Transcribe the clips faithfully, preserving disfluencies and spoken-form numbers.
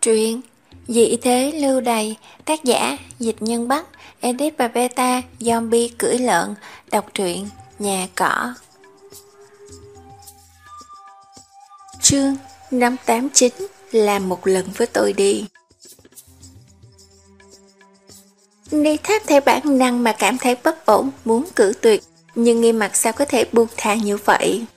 Truyện Dị thế lưu đày, tác giả Dịch Nhân Bắc, edit và beta Zombie cưỡi lợn. Đọc truyện Nhà Cỏ. Chương năm tám chín. Làm một lần với tôi đi. Ni Tháp theo bản năng mà cảm thấy bất ổn, muốn cử tuyệt, nhưng Nghiêm Mặt sao có thể buông tha như vậy?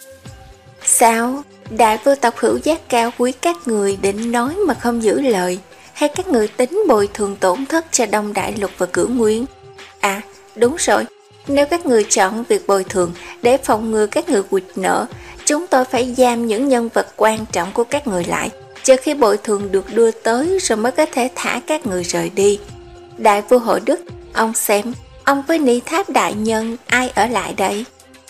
Sao? Đại vô tộc hữu giác cao quý các người định nói mà không giữ lời, hay các người tính bồi thường tổn thất cho Đông Đại Lục và Cửu Nguyên? À, đúng rồi, nếu các người chọn việc bồi thường để phòng ngừa các người quỵt nợ, chúng tôi phải giam những nhân vật quan trọng của các người lại, chờ khi bồi thường được đưa tới rồi mới có thể thả các người rời đi. Đại vua Hội Đức, ông xem, ông với Ni Tháp đại nhân ai ở lại đây?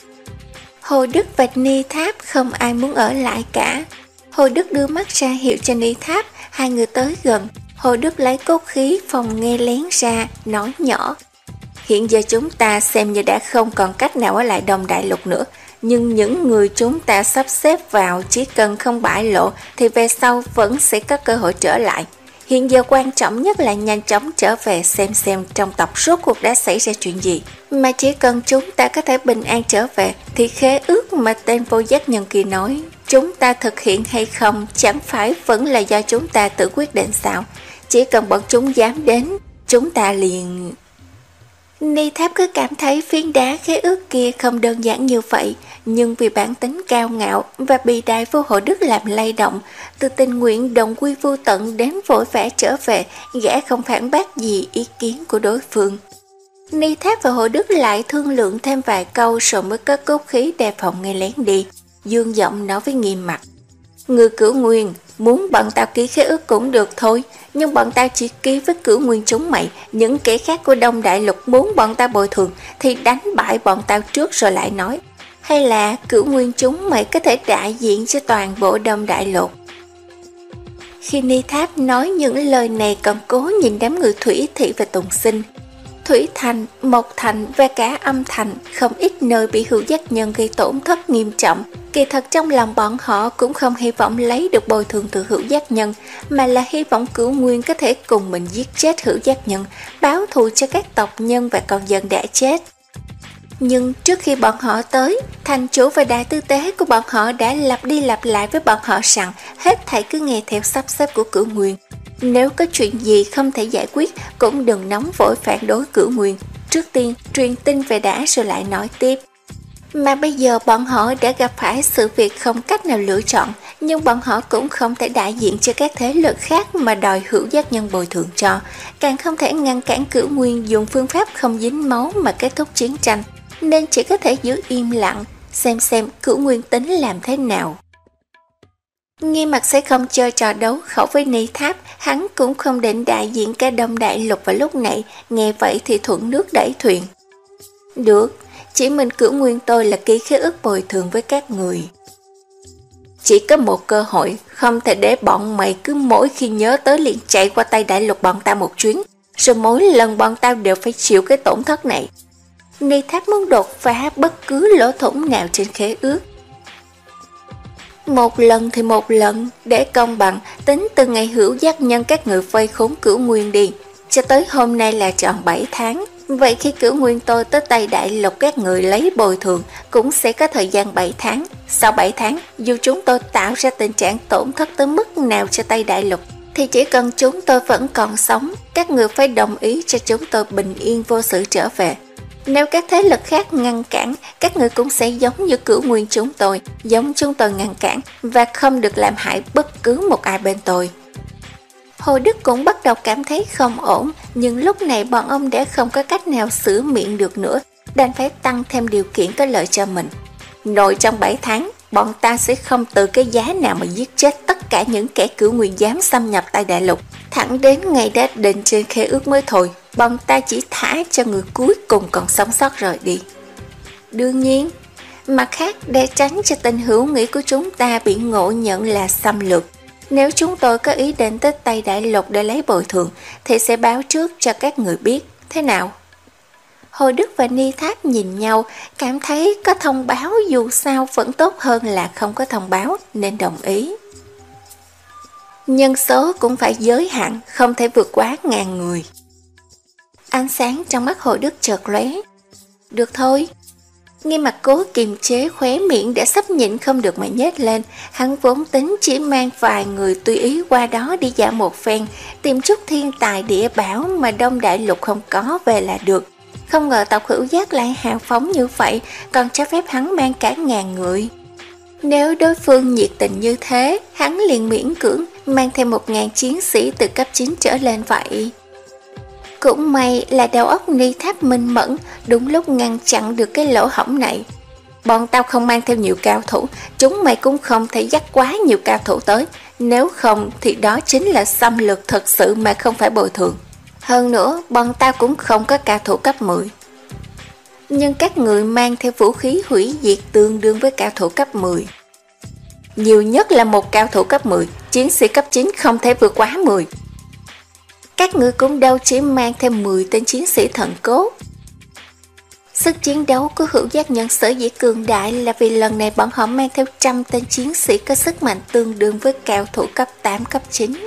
Hồ Đức và Ni Tháp không ai muốn ở lại cả. Hồ Đức đưa mắt ra hiệu cho Ni Tháp, hai người tới gần. Hồ Đức lấy cốt khí phòng nghe lén ra, nói nhỏ: hiện giờ chúng ta xem như đã không còn cách nào ở lại Đông Đại Lục nữa, nhưng những người chúng ta sắp xếp vào chỉ cần không bại lộ thì về sau vẫn sẽ có cơ hội trở lại. Hiện giờ quan trọng nhất là nhanh chóng trở về xem xem trong tộc rốt cuộc đã xảy ra chuyện gì. Mà chỉ cần chúng ta có thể bình an trở về thì khế ước mà tên vô giác nhân kia nói, chúng ta thực hiện hay không chẳng phải vẫn là do chúng ta tự quyết định sao? Chỉ cần bọn chúng dám đến, chúng ta liền... Ni Tháp cứ cảm thấy phiến đá khế ước kia không đơn giản như vậy, nhưng vì bản tính cao ngạo và bị Đại vô Hội Đức làm lay động, từ tình nguyện đồng quy vô tận đến vội vã trở về, gã không phản bác gì ý kiến của đối phương. Ni Tháp và Hội Đức lại thương lượng thêm vài câu rồi mới có cốt khí đề phòng nghe lén đi. Dương giọng nói với Nghiêm Mặt: người Cửu Nguyên muốn bọn tao ký khế ước cũng được thôi, nhưng bọn tao chỉ ký với Cửu Nguyên chúng mày. Những kẻ khác của Đông Đại Lục muốn bọn tao bồi thường thì đánh bại bọn tao trước rồi lại nói. Hay là Cửu Nguyên chúng mày có thể đại diện cho toàn bộ Đông Đại Lục? Khi Ni Tháp nói những lời này còn cố nhìn đám người Thủy Thị và Tùng Sinh. Thủy Thành, Mộc Thành và cả Âm Thành không ít nơi bị hữu giác nhân gây tổn thất nghiêm trọng. Kỳ thật trong lòng bọn họ cũng không hy vọng lấy được bồi thường từ hữu giác nhân, mà là hy vọng Cửu Nguyên có thể cùng mình giết chết hữu giác nhân, báo thù cho các tộc nhân và con dân đã chết. Nhưng trước khi bọn họ tới, thành chủ và đại tư tế của bọn họ đã lặp đi lặp lại với bọn họ rằng hết thảy cứ nghe theo sắp xếp của Cửu Nguyên. Nếu có chuyện gì không thể giải quyết cũng đừng nóng vội phản đối Cửu Nguyên. Trước tiên truyền tin về đã rồi lại nói tiếp. Mà bây giờ bọn họ đã gặp phải sự việc không cách nào lựa chọn, nhưng bọn họ cũng không thể đại diện cho các thế lực khác mà đòi hữu giác nhân bồi thường cho, càng không thể ngăn cản Cửu Nguyên dùng phương pháp không dính máu mà kết thúc chiến tranh, nên chỉ có thể giữ im lặng, xem xem Cửu Nguyên tính làm thế nào. Nghiêm Mặt sẽ không chơi trò đấu khẩu với Ni Tháp, hắn cũng không định đại diện cả Đông Đại Lục vào lúc này, nghe vậy thì thuận nước đẩy thuyền. Được, chỉ mình Cửu Nguyên tôi là ký khế ước bồi thường với các người. Chỉ có một cơ hội, không thể để bọn mày cứ mỗi khi nhớ tới liền chạy qua tay Đại Lục bọn tao một chuyến, rồi mỗi lần bọn tao đều phải chịu cái tổn thất này. Ni Tháp muốn đột phá bất cứ lỗ thủng nào trên khế ước. Một lần thì một lần, để công bằng, tính từ ngày hữu giác nhân các người vây khốn Cửu Nguyên đi, cho tới hôm nay là tròn bảy tháng. Vậy khi Cửu Nguyên tôi tới tay Đại Lục các người lấy bồi thường cũng sẽ có thời gian bảy tháng. Sau bảy tháng, dù chúng tôi tạo ra tình trạng tổn thất tới mức nào cho tay Đại Lục, thì chỉ cần chúng tôi vẫn còn sống, các người phải đồng ý cho chúng tôi bình yên vô sự trở về. Nếu các thế lực khác ngăn cản, các người cũng sẽ giống như Cửu Nguyên chúng tôi, giống chúng tôi ngăn cản, và không được làm hại bất cứ một ai bên tôi. Hồ Đức cũng bắt đầu cảm thấy không ổn, nhưng lúc này bọn ông đã không có cách nào sửa miệng được nữa, đành phải tăng thêm điều kiện có lợi cho mình. Nội trong bảy tháng, bọn ta sẽ không từ cái giá nào mà giết chết tất cả những kẻ Cửu Nguyên dám xâm nhập tại Đại Lục, thẳng đến ngày đã định trên khế ước mới thôi. Bọn ta chỉ thả cho người cuối cùng còn sống sót rời đi. Đương nhiên, mặt khác để tránh cho tình hữu nghị của chúng ta bị ngộ nhận là xâm lược, nếu chúng tôi có ý định tới tay Đại Lục để lấy bồi thường thì sẽ báo trước cho các người biết. Thế nào? Hồ Đức và Ni Tháp nhìn nhau, cảm thấy có thông báo dù sao vẫn tốt hơn là không có thông báo, nên đồng ý. Nhân số cũng phải giới hạn, không thể vượt quá ngàn người. Ánh sáng trong mắt Hồ Đức chợt lóe. Được thôi. Nghiêm Mặc cố kiềm chế khóe miệng đã sắp nhịn không được mà nhếch lên. Hắn vốn tính chỉ mang vài người tùy ý qua đó đi dạo một phen, tìm chút thiên tài địa bảo mà Đông Đại Lục không có về là được. Không ngờ tộc Hữu Giác lại hào phóng như vậy, còn cho phép hắn mang cả ngàn người. Nếu đối phương nhiệt tình như thế, hắn liền miễn cưỡng mang thêm một ngàn chiến sĩ từ cấp chín trở lên vậy. Cũng may là đầu óc Ni Tháp minh mẫn, đúng lúc ngăn chặn được cái lỗ hổng này. Bọn tao không mang theo nhiều cao thủ, chúng mày cũng không thể dắt quá nhiều cao thủ tới. Nếu không thì đó chính là xâm lược thật sự mà không phải bồi thường. Hơn nữa, bọn tao cũng không có cao thủ cấp mười. Nhưng các người mang theo vũ khí hủy diệt tương đương với cao thủ cấp mười. Nhiều nhất là một cao thủ cấp mười, chiến sĩ cấp chín không thể vượt quá mười. Các người cũng đâu chỉ mang thêm mười tên chiến sĩ thần cốt. Sức chiến đấu của Hữu Giác Nhân sở dĩ cường đại là vì lần này bọn họ mang theo trăm tên chiến sĩ có sức mạnh tương đương với cao thủ cấp tám, cấp chín.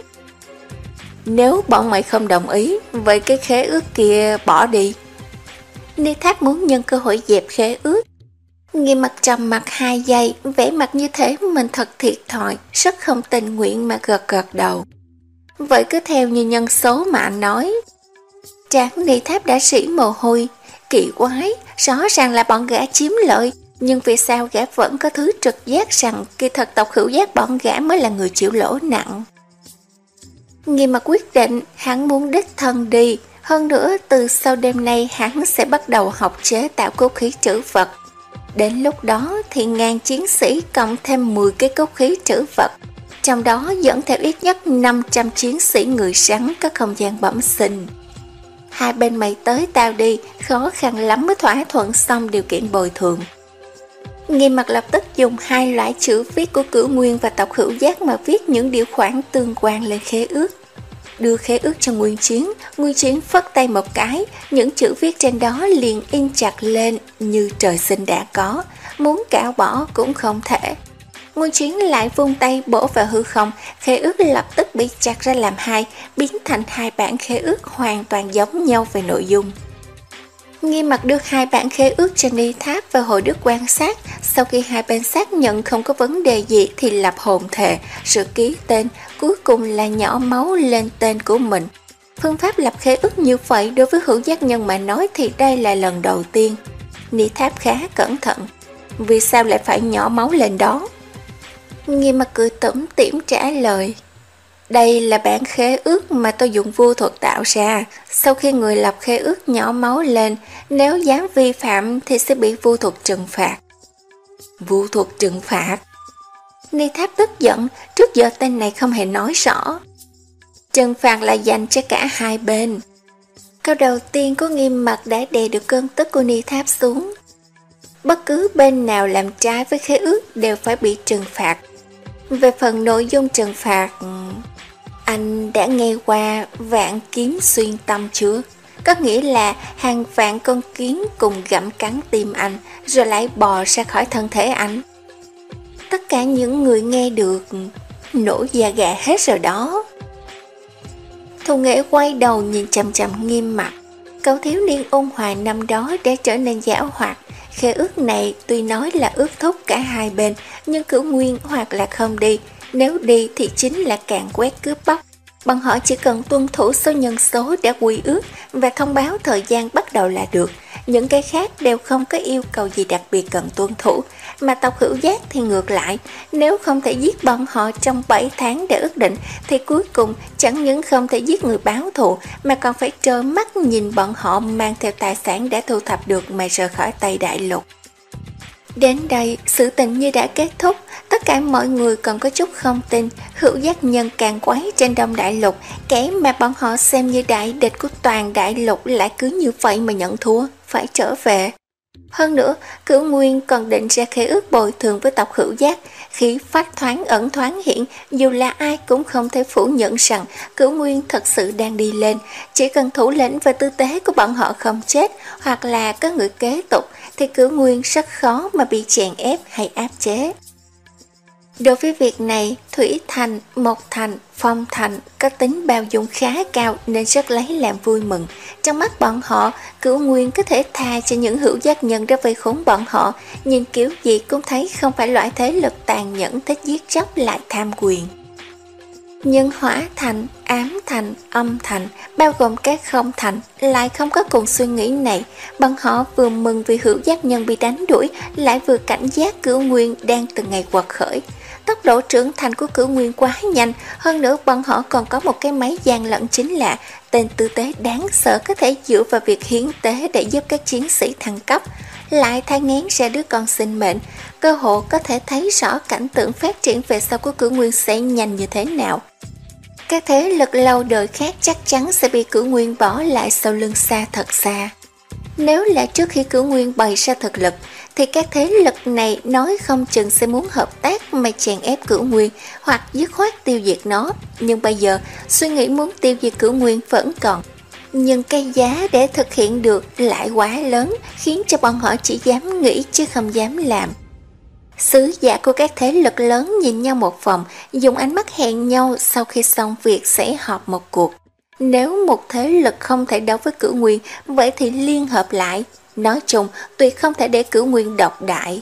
Nếu bọn mày không đồng ý, vậy cái khế ước kia bỏ đi. Ni Tháp muốn nhân cơ hội dẹp khế ước. Nghiêm Mặc trầm mặt hai giây, vẻ mặt như thế mình thật thiệt thòi, rất không tình nguyện mà gật gật đầu. Vậy cứ theo như nhân số mà anh nói. Trán Ni Tháp đã rỉ mồ hôi. Kỳ quái, rõ ràng là bọn gã chiếm lợi, nhưng vì sao gã vẫn có thứ trực giác rằng kỳ thật tộc Hữu Giác bọn gã mới là người chịu lỗ nặng. Nghiêm Mặc quyết định hắn muốn đích thân đi. Hơn nữa từ sau đêm nay hắn sẽ bắt đầu học chế tạo cốt khí trữ vật. Đến lúc đó thì ngàn chiến sĩ cộng thêm mười cái cốt khí trữ vật, trong đó dẫn theo ít nhất năm trăm chiến sĩ người rắn có không gian bẩm sinh. Hai bên mày tới tao đi, khó khăn lắm mới thỏa thuận xong điều kiện bồi thường. Nghiêm Mặc lập tức dùng hai loại chữ viết của Cửu Nguyên và tộc Hữu Giác mà viết những điều khoản tương quan lên khế ước. Đưa khế ước cho Nguyên Chiến, Nguyên Chiến phất tay một cái, những chữ viết trên đó liền in chặt lên như trời sinh đã có, muốn cạo bỏ cũng không thể. Nguyên Chiến lại vung tay bổ vào hư không, khế ước lập tức bị chặt ra làm hai, biến thành hai bản khế ước hoàn toàn giống nhau về nội dung. Nghiêm Mặc đưa hai bản khế ước cho Ni Tháp và Hội Đức quan sát, sau khi hai bên xác nhận không có vấn đề gì thì lập hồn thề, rồi ký tên, cuối cùng là nhỏ máu lên tên của mình. Phương pháp lập khế ước như vậy đối với Hữu Giác Nhân mà nói thì đây là lần đầu tiên. Ni Tháp khá cẩn thận. Vì sao lại phải nhỏ máu lên đó? Nghiêm Mặc cười tủm tỉm trả lời. Đây là bản khế ước mà tôi dùng vu thuật tạo ra. Sau khi người lập khế ước nhỏ máu lên, nếu dám vi phạm thì sẽ bị vu thuật trừng phạt. Vu thuật trừng phạt? Ni Tháp tức giận, trước giờ tên này không hề nói rõ. Trừng phạt là dành cho cả hai bên. Câu đầu tiên của Nghiêm Mặc đã đè được cơn tức của Ni Tháp xuống. Bất cứ bên nào làm trái với khế ước đều phải bị trừng phạt. Về phần nội dung trừng phạt, anh đã nghe qua vạn kiếm xuyên tâm chưa? Có nghĩa là hàng vạn con kiến cùng gặm cắn tim anh, rồi lại bò ra khỏi thân thể anh. Tất cả những người nghe được nổi da gà hết rồi đó. Thu Nghệ quay đầu nhìn chằm chằm Nghiêm Mặc. Cậu thiếu niên ôn hòa năm đó đã trở nên giảo hoạt. Khế ước này tuy nói là ước thúc cả hai bên, nhưng Cửu Nguyên hoặc là không đi, nếu đi thì chính là càng quét cướp bóc. Bọn họ chỉ cần tuân thủ số nhân số đã quy ước và thông báo thời gian bắt đầu là được. Những cái khác đều không có yêu cầu gì đặc biệt cần tuân thủ, mà tộc Hữu Giác thì ngược lại. Nếu không thể giết bọn họ trong bảy tháng để ước định, thì cuối cùng chẳng những không thể giết người báo thù, mà còn phải trơ mắt nhìn bọn họ mang theo tài sản đã thu thập được mà rời khỏi Tây Đại Lục. Đến đây, sự tình như đã kết thúc, tất cả mọi người còn có chút không tin. Hữu Giác Nhân càng quấy trên Đông Đại Lục, kẻ mà bọn họ xem như đại địch của toàn Đại Lục lại cứ như vậy mà nhận thua, phải trở về. Hơn nữa, Cửu Nguyên còn định ra khế ước bồi thường với tộc Hữu Giác, khí phát thoáng ẩn thoáng hiện, dù là ai cũng không thể phủ nhận rằng Cửu Nguyên thật sự đang đi lên. Chỉ cần thủ lĩnh và tư tế của bọn họ không chết, hoặc là có người kế tục, thì Cửu Nguyên rất khó mà bị chèn ép hay áp chế. Đối với việc này, Thủy Thành, Mộc Thành Phong Thành có tính bao dung khá cao nên rất lấy làm vui mừng. Trong mắt bọn họ, Cửu Nguyên có thể tha cho những hữu giác nhân đã vây khốn bọn họ, nhưng kiểu gì cũng thấy không phải loại thế lực tàn nhẫn thích giết chóc lại tham quyền. Nhưng Hỏa Thành, Ám Thành, Âm Thành, bao gồm các không thành, lại không có cùng suy nghĩ này. Bọn họ vừa mừng vì hữu giác nhân bị đánh đuổi, lại vừa cảnh giác Cửu Nguyên đang từng ngày quật khởi. Tốc độ trưởng thành của Cửu Nguyên quá nhanh, hơn nữa bọn họ còn có một cái máy gian lận chính là tên tư tế đáng sợ có thể dựa vào việc hiến tế để giúp các chiến sĩ thăng cấp, lại thai nghén ra đứa con sinh mệnh. Cơ hội có thể thấy rõ cảnh tượng phát triển về sau của Cửu Nguyên sẽ nhanh như thế nào. Các thế lực lâu đời khác chắc chắn sẽ bị Cửu Nguyên bỏ lại sau lưng xa thật xa. Nếu là trước khi Cửu Nguyên bày ra thực lực, thì các thế lực này nói không chừng sẽ muốn hợp tác mà chèn ép Cửu Nguyên hoặc dứt khoát tiêu diệt nó. Nhưng bây giờ, suy nghĩ muốn tiêu diệt Cửu Nguyên vẫn còn. Nhưng cái giá để thực hiện được lại quá lớn, khiến cho bọn họ chỉ dám nghĩ chứ không dám làm. Sứ giả của các thế lực lớn nhìn nhau một vòng, dùng ánh mắt hẹn nhau sau khi xong việc sẽ họp một cuộc. Nếu một thế lực không thể đấu với Cửu Nguyên, vậy thì liên hợp lại. Nói chung, tuyệt không thể để Cửu Nguyên độc đại.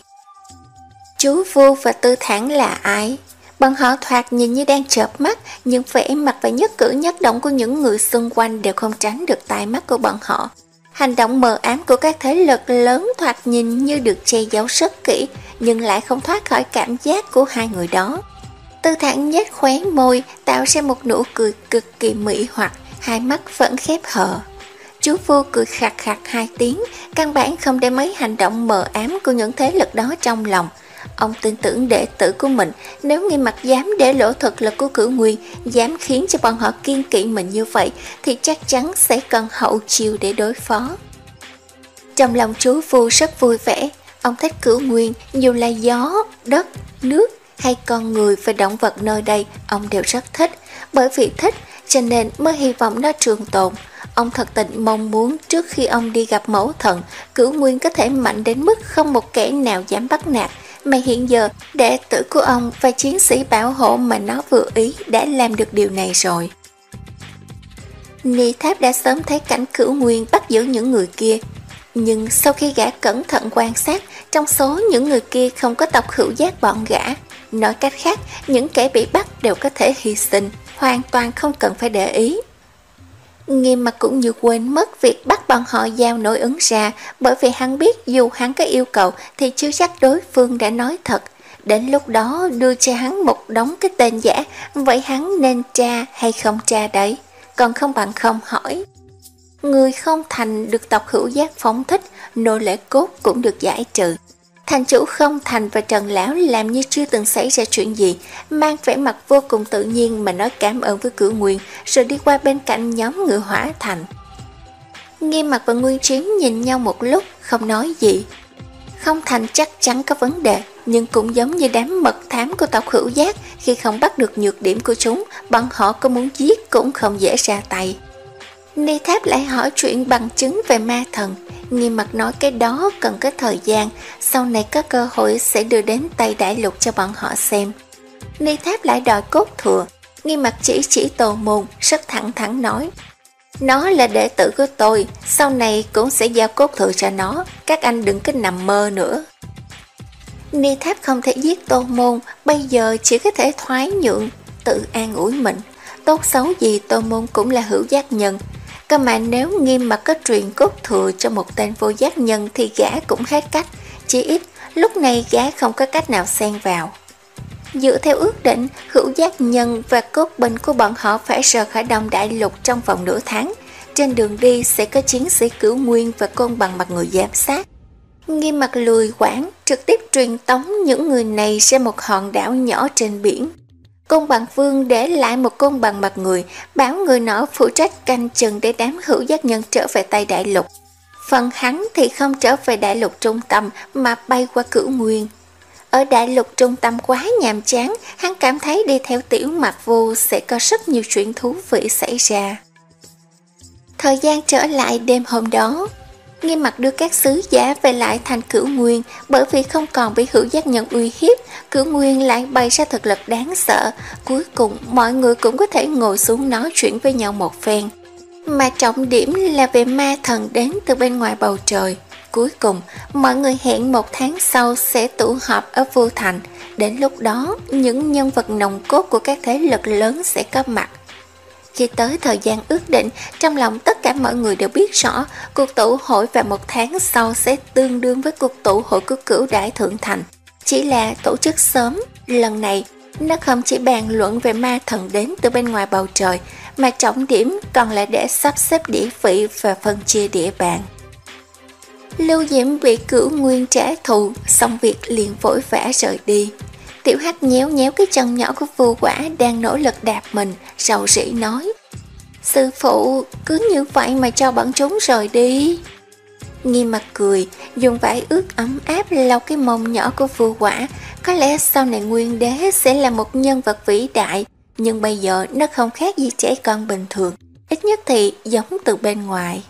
Chú Vô và Tư Thản là ai? Bọn họ thoạt nhìn như đang chợp mắt, nhưng vẻ mặt và nhất cử nhất động của những người xung quanh đều không tránh được tai mắt của bọn họ. Hành động mờ ám của các thế lực lớn thoạt nhìn như được che giấu rất kỹ, nhưng lại không thoát khỏi cảm giác của hai người đó. Tư Thản nhếch khóe môi, tạo ra một nụ cười cực kỳ mỹ hoặc, hai mắt vẫn khép hờ. Chú Vô cười khạc khạc hai tiếng, căn bản không để mấy hành động mờ ám của những thế lực đó trong lòng. Ông tin tưởng đệ tử của mình, nếu Nghiêm Mặc dám để lộ thực lực của Cửu Nguyên, dám khiến cho bọn họ kiên kỵ mình như vậy, thì chắc chắn sẽ cần hậu chiêu để đối phó. Trong lòng chú Vô rất vui vẻ, ông thích Cửu Nguyên, dù là gió, đất, nước hay con người và động vật nơi đây, ông đều rất thích. Bởi vì thích, cho nên mới hy vọng nó trường tồn. Ông thật tình mong muốn trước khi ông đi gặp mẫu thần, Cửu Nguyên có thể mạnh đến mức không một kẻ nào dám bắt nạt. Mà hiện giờ, đệ tử của ông và chiến sĩ bảo hộ mà nó vừa ý đã làm được điều này rồi. Ni Tháp đã sớm thấy cảnh Cửu Nguyên bắt giữ những người kia. Nhưng sau khi gã cẩn thận quan sát, trong số những người kia không có tộc hữu giác bọn gã. Nói cách khác, những kẻ bị bắt đều có thể hy sinh, hoàn toàn không cần phải để ý. Nghiêm Mặc cũng như quên mất việc bắt bọn họ giao nổi ứng ra, bởi vì hắn biết dù hắn có yêu cầu thì chưa chắc đối phương đã nói thật. Đến lúc đó đưa cho hắn một đống cái tên giả, vậy hắn nên tra hay không tra đấy, còn không bằng không hỏi. Người không thành được tộc hữu giác phóng thích, nô lệ cốt cũng được giải trừ. Thành chủ Không Thành và Trần Lão làm như chưa từng xảy ra chuyện gì, mang vẻ mặt vô cùng tự nhiên mà nói cảm ơn với Cửu Nguyên, rồi đi qua bên cạnh nhóm người Hỏa Thành. Nghiêm Mặc và Nguyên Chiến nhìn nhau một lúc, không nói gì. Không Thành chắc chắn có vấn đề, nhưng cũng giống như đám mật thám của tộc hữu giác, khi không bắt được nhược điểm của chúng, bọn họ có muốn giết cũng không dễ ra tay. Ni Tháp lại hỏi chuyện bằng chứng về ma thần. Nghiêm Mặc nói cái đó cần có thời gian, sau này có cơ hội sẽ đưa đến tay đại lục cho bọn họ xem. Ni Tháp lại đòi cốt thừa. Nghiêm Mặc chỉ chỉ Tô Môn, rất thẳng thắn nói: nó là đệ tử của tôi, sau này cũng sẽ giao cốt thừa cho nó, các anh đừng cứ nằm mơ nữa. Ni Tháp không thể giết Tô Môn, bây giờ chỉ có thể thoái nhượng, tự an ủi mình. Tốt xấu gì Tô Môn cũng là hữu giác nhân. Cơ mà nếu Nghiêm Mặc có truyền cốt thừa cho một tên vô giác nhân thì gã cũng hết cách, chỉ ít lúc này gã không có cách nào xen vào. Dựa theo ước định, hữu giác nhân và cốt binh của bọn họ phải rời khỏi Đông Đại Lục trong vòng nửa tháng. Trên đường đi sẽ có chiến sĩ Cửu Nguyên và Côn Bằng Mặt người giám sát. Nghiêm Mặc lười quản, trực tiếp truyền tống những người này ra một hòn đảo nhỏ trên biển. Côn Bằng Vương để lại một côn bằng mặt người, bảo người nọ phụ trách canh chừng để đám hữu giác nhân trở về Tây Đại Lục. Phần hắn thì không trở về Đại Lục trung tâm mà bay qua Cửu Nguyên. Ở Đại Lục trung tâm quá nhàm chán, hắn cảm thấy đi theo Tiểu Mặc Vô sẽ có rất nhiều chuyện thú vị xảy ra. Thời gian trở lại đêm hôm đó, Nghiêm mặt đưa các sứ giả về lại thành Cửu Nguyên, bởi vì không còn bị Hữu Giác Nhân uy hiếp, Cửu Nguyên lại bày ra thực lực đáng sợ. Cuối cùng mọi người cũng có thể ngồi xuống nói chuyện với nhau một phen. Mà trọng điểm là về ma thần đến từ bên ngoài bầu trời. Cuối cùng mọi người hẹn một tháng sau sẽ tụ họp ở Vu Thành. Đến lúc đó những nhân vật nòng cốt của các thế lực lớn sẽ có mặt. Khi tới thời gian ước định, trong lòng tất cả mọi người đều biết rõ cuộc tụ hội vào một tháng sau sẽ tương đương với cuộc tụ hội của Cửu Đại Thượng Thành. Chỉ là tổ chức sớm, lần này nó không chỉ bàn luận về ma thần đến từ bên ngoài bầu trời, mà trọng điểm còn là để sắp xếp địa vị và phân chia địa bàn. Lưu Diễm bị Cửu Nguyên trả thù, xong việc liền vội vã rời đi. Tiểu Hắc nhéo nhéo cái chân nhỏ của Vu Quả đang nỗ lực đạp mình, rầu rĩ nói: Sư phụ, cứ như vậy mà cho bọn chúng rời đi. Nghiêm mặt cười, dùng vải ướt ấm áp lau cái mông nhỏ của Vu Quả. Có lẽ sau này Nguyên Đế sẽ là một nhân vật vĩ đại, nhưng bây giờ nó không khác gì trẻ con bình thường, ít nhất thì giống từ bên ngoài.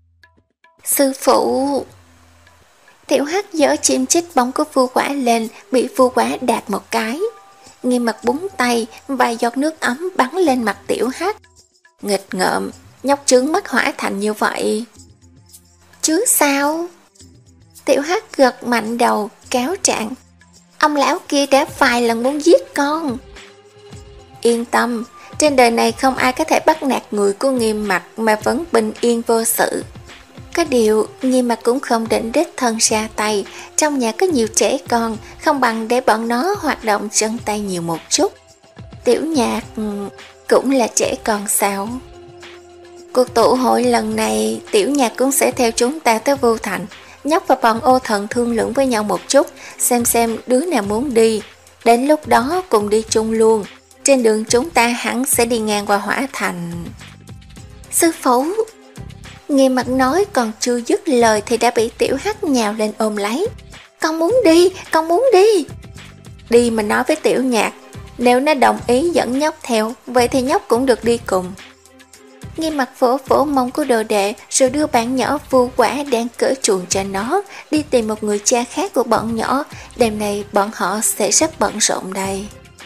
Sư phụ... Tiểu Hắc giở chim chích bóng của Vu Quả lên, bị Vu Quả đạp một cái. Nghiêm mặt búng tay, vài giọt nước ấm bắn lên mặt Tiểu Hắc. Nghịch ngợm, nhóc trứng mất hỏa thành như vậy. Chứ sao? Tiểu Hắc gật mạnh đầu, cáo trạng. Ông lão kia đã vài lần muốn giết con. Yên tâm, trên đời này không ai có thể bắt nạt người của Nghiêm mặt mà vẫn bình yên vô sự. Có điều, Nghiêm mặt cũng không định đích thân ra tay, trong nhà có nhiều trẻ con, không bằng để bọn nó hoạt động chân tay nhiều một chút. Tiểu Nhạc cũng là trẻ con sao? Cuộc tụ hội lần này, Tiểu Nhạc cũng sẽ theo chúng ta tới Vu Thành. Nhóc và bọn Ô Thần thương lượng với nhau một chút, xem xem đứa nào muốn đi. Đến lúc đó cùng đi chung luôn. Trên đường chúng ta hẳn sẽ đi ngang qua Hỏa Thành. Sư phụ! Nghiêm mặt nói còn chưa dứt lời thì đã bị Tiểu Hắc nhào lên ôm lấy. Con muốn đi, con muốn đi. Đi mà nói với Tiểu Nhạc, nếu nó đồng ý dẫn nhóc theo, vậy thì nhóc cũng được đi cùng. Nghiêm mặt vỗ vỗ mông của đồ đệ, rồi đưa bạn nhỏ Vu Quả đang cởi chuồng cho nó, đi tìm một người cha khác của bọn nhỏ. Đêm nay bọn họ sẽ rất bận rộn đây.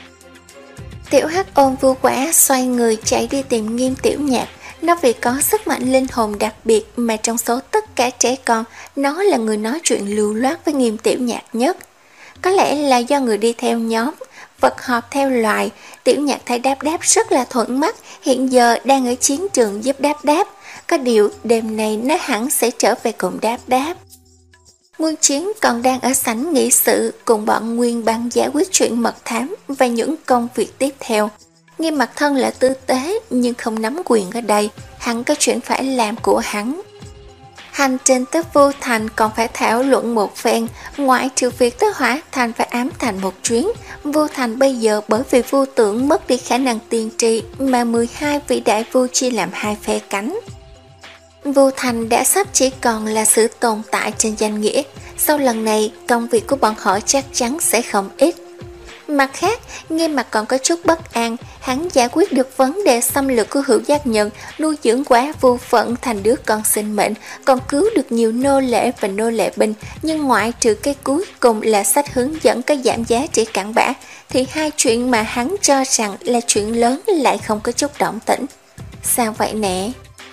Tiểu Hắc ôm Vu Quả xoay người chạy đi tìm Nghiêm Tiểu Nhạc. Nó vì có sức mạnh linh hồn đặc biệt mà trong số tất cả trẻ con, nó là người nói chuyện lưu loát với Nghiêm Tiểu Nhạc nhất. Có lẽ là do người đi theo nhóm, vật họp theo loài, Tiểu Nhạc thấy Đáp Đáp rất là thuận mắt, hiện giờ đang ở chiến trường giúp Đáp Đáp. Có điều đêm nay nó hẳn sẽ trở về cùng Đáp Đáp. Nguyên Chiến còn đang ở sảnh nghị sự cùng bọn Nguyên Băng giải quyết chuyện mật thám và những công việc tiếp theo. Nghiêm mặt thân là tư tế nhưng không nắm quyền ở đây, hắn có chuyện phải làm của hắn. Hành trình tới Vu Thành còn phải thảo luận một phen, ngoại trừ việc tới Hỏa Thành phải ám thành một chuyến. Vu Thành bây giờ bởi vì Vu Tưởng mất đi khả năng tiên tri mà mười hai vị đại vu chia làm hai phe cánh. Vu Thành đã sắp chỉ còn là sự tồn tại trên danh nghĩa, sau lần này công việc của bọn họ chắc chắn sẽ không ít. Mặt khác, Nghiêm mặt còn có chút bất an, hắn giải quyết được vấn đề xâm lược của Hữu Giác Nhân, nuôi dưỡng quá vô phận thành đứa con sinh mệnh, còn cứu được nhiều nô lệ và nô lệ binh, nhưng ngoại trừ cái cuối cùng là sách hướng dẫn có giảm giá trị cặn bã, thì hai chuyện mà hắn cho rằng là chuyện lớn lại không có chút động tĩnh. Sao vậy nè?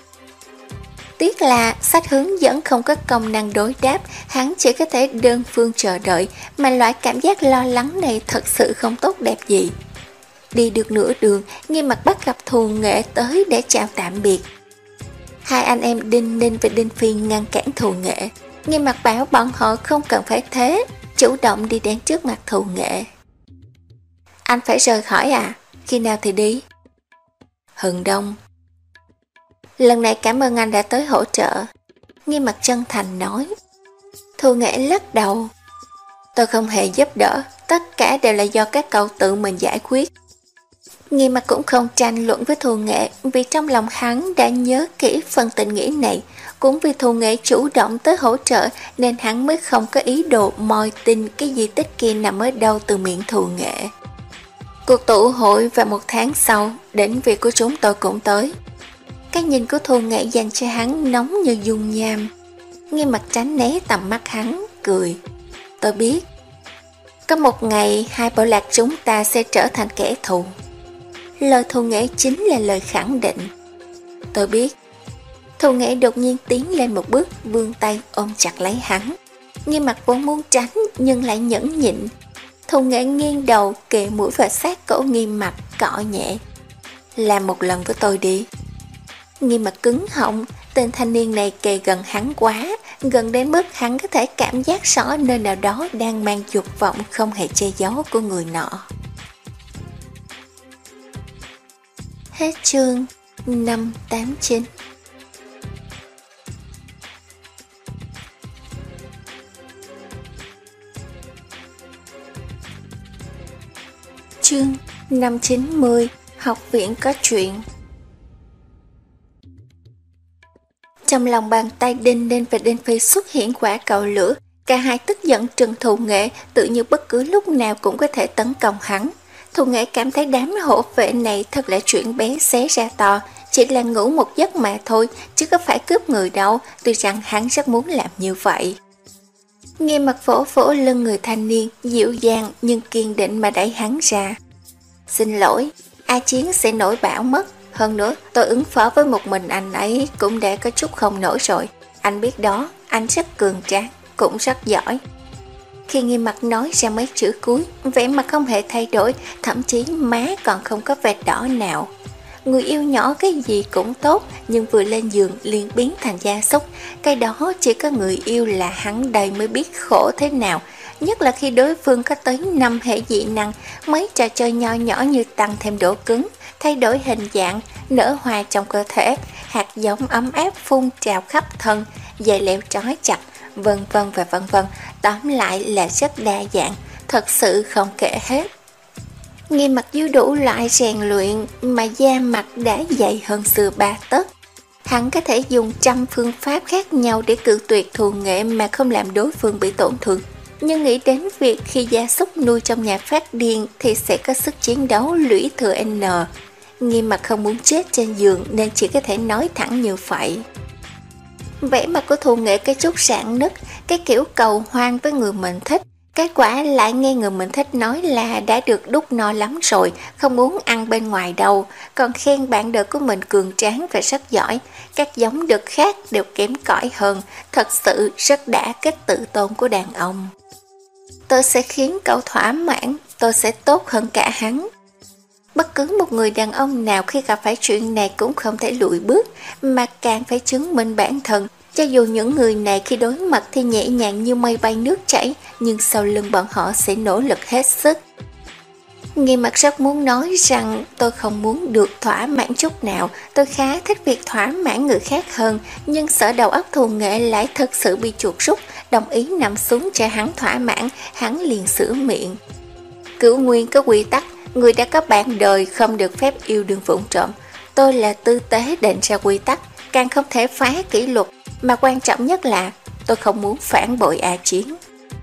Tiếc là sách hướng dẫn không có công năng đối đáp, hắn chỉ có thể đơn phương chờ đợi, mà loại cảm giác lo lắng này thật sự không tốt đẹp gì. Đi được nửa đường, Nghiêm mặt bắt gặp Thù Nghệ tới để chào tạm biệt. Hai anh em Đinh Ninh và Đinh Phi ngăn cản Thù Nghệ. Nghiêm mặt bảo bọn họ không cần phải thế, chủ động đi đến trước mặt Thù Nghệ. Anh phải rời khỏi à? Khi nào thì đi? Hừng đông. Lần này cảm ơn anh đã tới hỗ trợ. Nghiêm mặt chân thành nói. Thù Nghệ lắc đầu. Tôi không hề giúp đỡ, tất cả đều là do các cậu tự mình giải quyết. Nghiêm mặt cũng không tranh luận với Thù Nghệ, vì trong lòng hắn đã nhớ kỹ phần tình nghĩa này. Cũng vì Thù Nghệ chủ động tới hỗ trợ nên hắn mới không có ý đồ moi tin cái di tích kia nằm ở đâu từ miệng Thù Nghệ. Cuộc tụ hội và một tháng sau, đến việc của chúng tôi cũng tới. Cái nhìn của Thù Nghệ dành cho hắn nóng như dung nham. Nghiêm mặt tránh né tầm mắt hắn, cười. Tôi biết. Có một ngày hai bộ lạc chúng ta sẽ trở thành kẻ thù. Lời Thu Nghệ chính là lời khẳng định. Tôi biết. Thu Nghệ đột nhiên tiến lên một bước, vươn tay ôm chặt lấy hắn. Nghiêm mặt vốn muốn tránh nhưng lại nhẫn nhịn. Thu Nghệ nghiêng đầu kề mũi vào sát cổ Nghiêm mặt, cọ nhẹ. Làm một lần với tôi đi. Nghiêm mặt cứng họng, tên thanh niên này kề gần hắn quá, gần đến mức hắn có thể cảm giác rõ nơi nào đó đang mang dục vọng không hề che giấu của người nọ. Hết chương năm tám chín. Chương năm chín mươi. Học viện có chuyện. Trong lòng bàn tay Đinh Ninh và Đinh Phi xuất hiện quả cầu lửa. Cả hai tức giận trừng Thu Nghệ, tự như bất cứ lúc nào cũng có thể tấn công hắn. Thu Nghệ cảm thấy đám hổ vệ này thật là chuyện bé xé ra to, chỉ là ngủ một giấc mà thôi, chứ có phải cướp người đâu, tuy rằng hắn rất muốn làm như vậy. Nghe mặt vỗ vỗ lưng người thanh niên, dịu dàng nhưng kiên định mà đẩy hắn ra. Xin lỗi, A Chiến sẽ nổi bão mất. Hơn nữa, tôi ứng phó với một mình anh ấy cũng đã có chút không nổi rồi. Anh biết đó, anh rất cường tráng, cũng rất giỏi. Khi Nghiêm mặt nói ra mấy chữ cuối, vẻ mặt không hề thay đổi, thậm chí má còn không có vệt đỏ nào. Người yêu nhỏ cái gì cũng tốt, nhưng vừa lên giường liền biến thành gia súc. Cái đó chỉ có người yêu là hắn đây mới biết khổ thế nào. Nhất là khi đối phương có tới năm hệ dị năng, mấy trò chơi nho nhỏ như tăng thêm độ cứng, thay đổi hình dạng, nở hoa trong cơ thể, hạt giống ấm áp phun trào khắp thân, dây leo trói chặt, vân vân và vân vân. Tóm lại là rất đa dạng, thật sự không kể hết. Nghiêm mặt dư đủ loại rèn luyện mà da mặt đã dày hơn xưa ba tấc. Hắn có thể dùng trăm phương pháp khác nhau để cự tuyệt Thu Nghệ mà không làm đối phương bị tổn thương. Nhưng nghĩ đến việc khi gia súc nuôi trong nhà phát điên thì sẽ có sức chiến đấu lũy thừa N. Nghiêm mặt không muốn chết trên giường nên chỉ có thể nói thẳng như vậy. Vẻ mặt của Thu Nghệ cái chút rạn nứt, cái kiểu cầu hoang với người mình thích. Kết quả lại nghe người mình thích nói là đã được đút no lắm rồi, không muốn ăn bên ngoài đâu, còn khen bạn đời của mình cường tráng và rất giỏi. Các giống đực khác đều kém cỏi hơn, thật sự rất đả kích tự tôn của đàn ông. Tôi sẽ khiến cậu thỏa mãn, tôi sẽ tốt hơn cả hắn. Bất cứ một người đàn ông nào khi gặp phải chuyện này cũng không thể lùi bước, mà càng phải chứng minh bản thân. Cho dù những người này khi đối mặt thì nhẹ nhàng như mây bay nước chảy, nhưng sau lưng bọn họ sẽ nỗ lực hết sức. Nghiêm mặt rất muốn nói rằng tôi không muốn được thỏa mãn chút nào, tôi khá thích việc thỏa mãn người khác hơn, nhưng sợ đầu óc Thu Nghệ lại thật sự bị chuột rút, đồng ý nằm xuống cho hắn thỏa mãn, hắn liền sửa miệng. Cửu Nguyên có quy tắc, người đã có bạn đời không được phép yêu đương vụng trộm. Tôi là tư tế định ra quy tắc, càng không thể phá kỷ luật, mà quan trọng nhất là tôi không muốn phản bội A Chiến.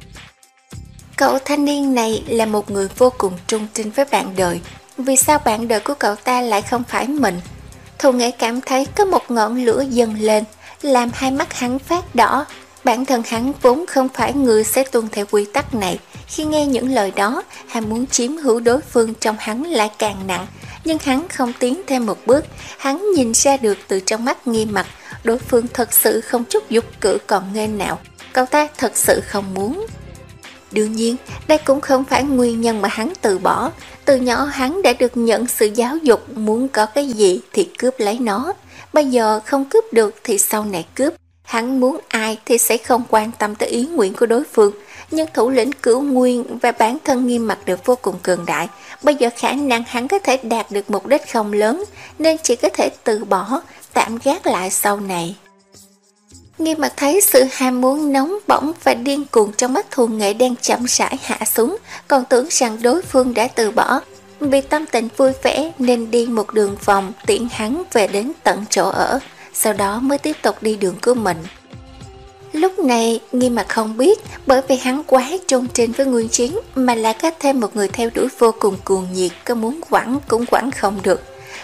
Cậu thanh niên này là một người vô cùng trung trinh với bạn đời. Vì sao bạn đời của cậu ta lại không phải mình? Thu Nghệ cảm thấy có một ngọn lửa dâng lên, làm hai mắt hắn phát đỏ. Bản thân hắn vốn không phải người sẽ tuân theo quy tắc này. Khi nghe những lời đó, ham muốn chiếm hữu đối phương trong hắn lại càng nặng. Nhưng hắn không tiến thêm một bước. Hắn nhìn ra được từ trong mắt Nghiêm mặt, đối phương thật sự không chút dục cử còn nghênh nào. Cậu ta thật sự không muốn. Đương nhiên, đây cũng không phải nguyên nhân mà hắn từ bỏ. Từ nhỏ hắn đã được nhận sự giáo dục, muốn có cái gì thì cướp lấy nó. Bây giờ không cướp được thì sau này cướp. Hắn muốn ai thì sẽ không quan tâm tới ý nguyện của đối phương. Nhưng thủ lĩnh Cửu Nguyên và bản thân Nghiêm mặt đều vô cùng cường đại. Bây giờ khả năng hắn có thể đạt được mục đích không lớn, nên chỉ có thể từ bỏ, tạm gác lại sau này. Nghiêm mặt thấy sự ham muốn nóng bỏng và điên cuồng trong mắt Thu Nghệ đang chậm rãi hạ xuống, còn tưởng rằng đối phương đã từ bỏ. Vì tâm tình vui vẻ nên đi một đường vòng tiễn hắn về đến tận chỗ ở, sau đó mới tiếp tục đi đường của mình. Lúc này Nghiêm mặt không biết, bởi vì hắn quá trung trinh với Nguyên Chiến mà lại có thêm một người theo đuổi vô cùng cuồng nhiệt, có muốn quẳng cũng quẳng không được.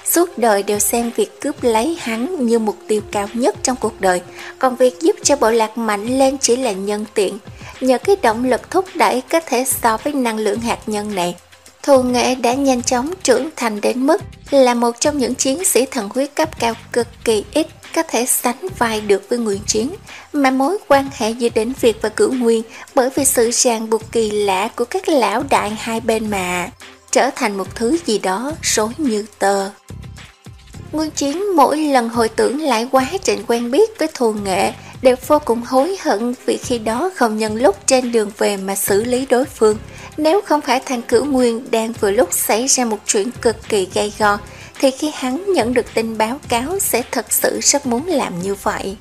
suốt đời đều xem việc cướp lấy hắn như mục tiêu cao nhất trong cuộc đời, còn việc giúp cho bộ lạc mạnh lên chỉ là nhân tiện. Nhờ cái động lực thúc đẩy có thể so với năng lượng hạt nhân này, Thù Nghệ đã nhanh chóng trưởng thành đến mức là một trong những chiến sĩ thần huyết cấp cao cực kỳ ít có thể sánh vai được với Nguyên Chiến, mà mối quan hệ giữa Đỉnh Việt và Cửu Nguyên bởi vì sự ràng buộc kỳ lạ của các lão đại hai bên mà trở thành một thứ gì đó rối như tơ. Nguyên Chiến mỗi lần hồi tưởng lại quá trình quen biết với Thù Nghệ đều vô cùng hối hận vì khi đó không nhân lúc trên đường về mà xử lý đối phương. Nếu không phải thành Cửu Nguyên đang vừa lúc xảy ra một chuyện cực kỳ gay go, thì khi hắn nhận được tin báo cáo sẽ thật sự rất muốn làm như vậy.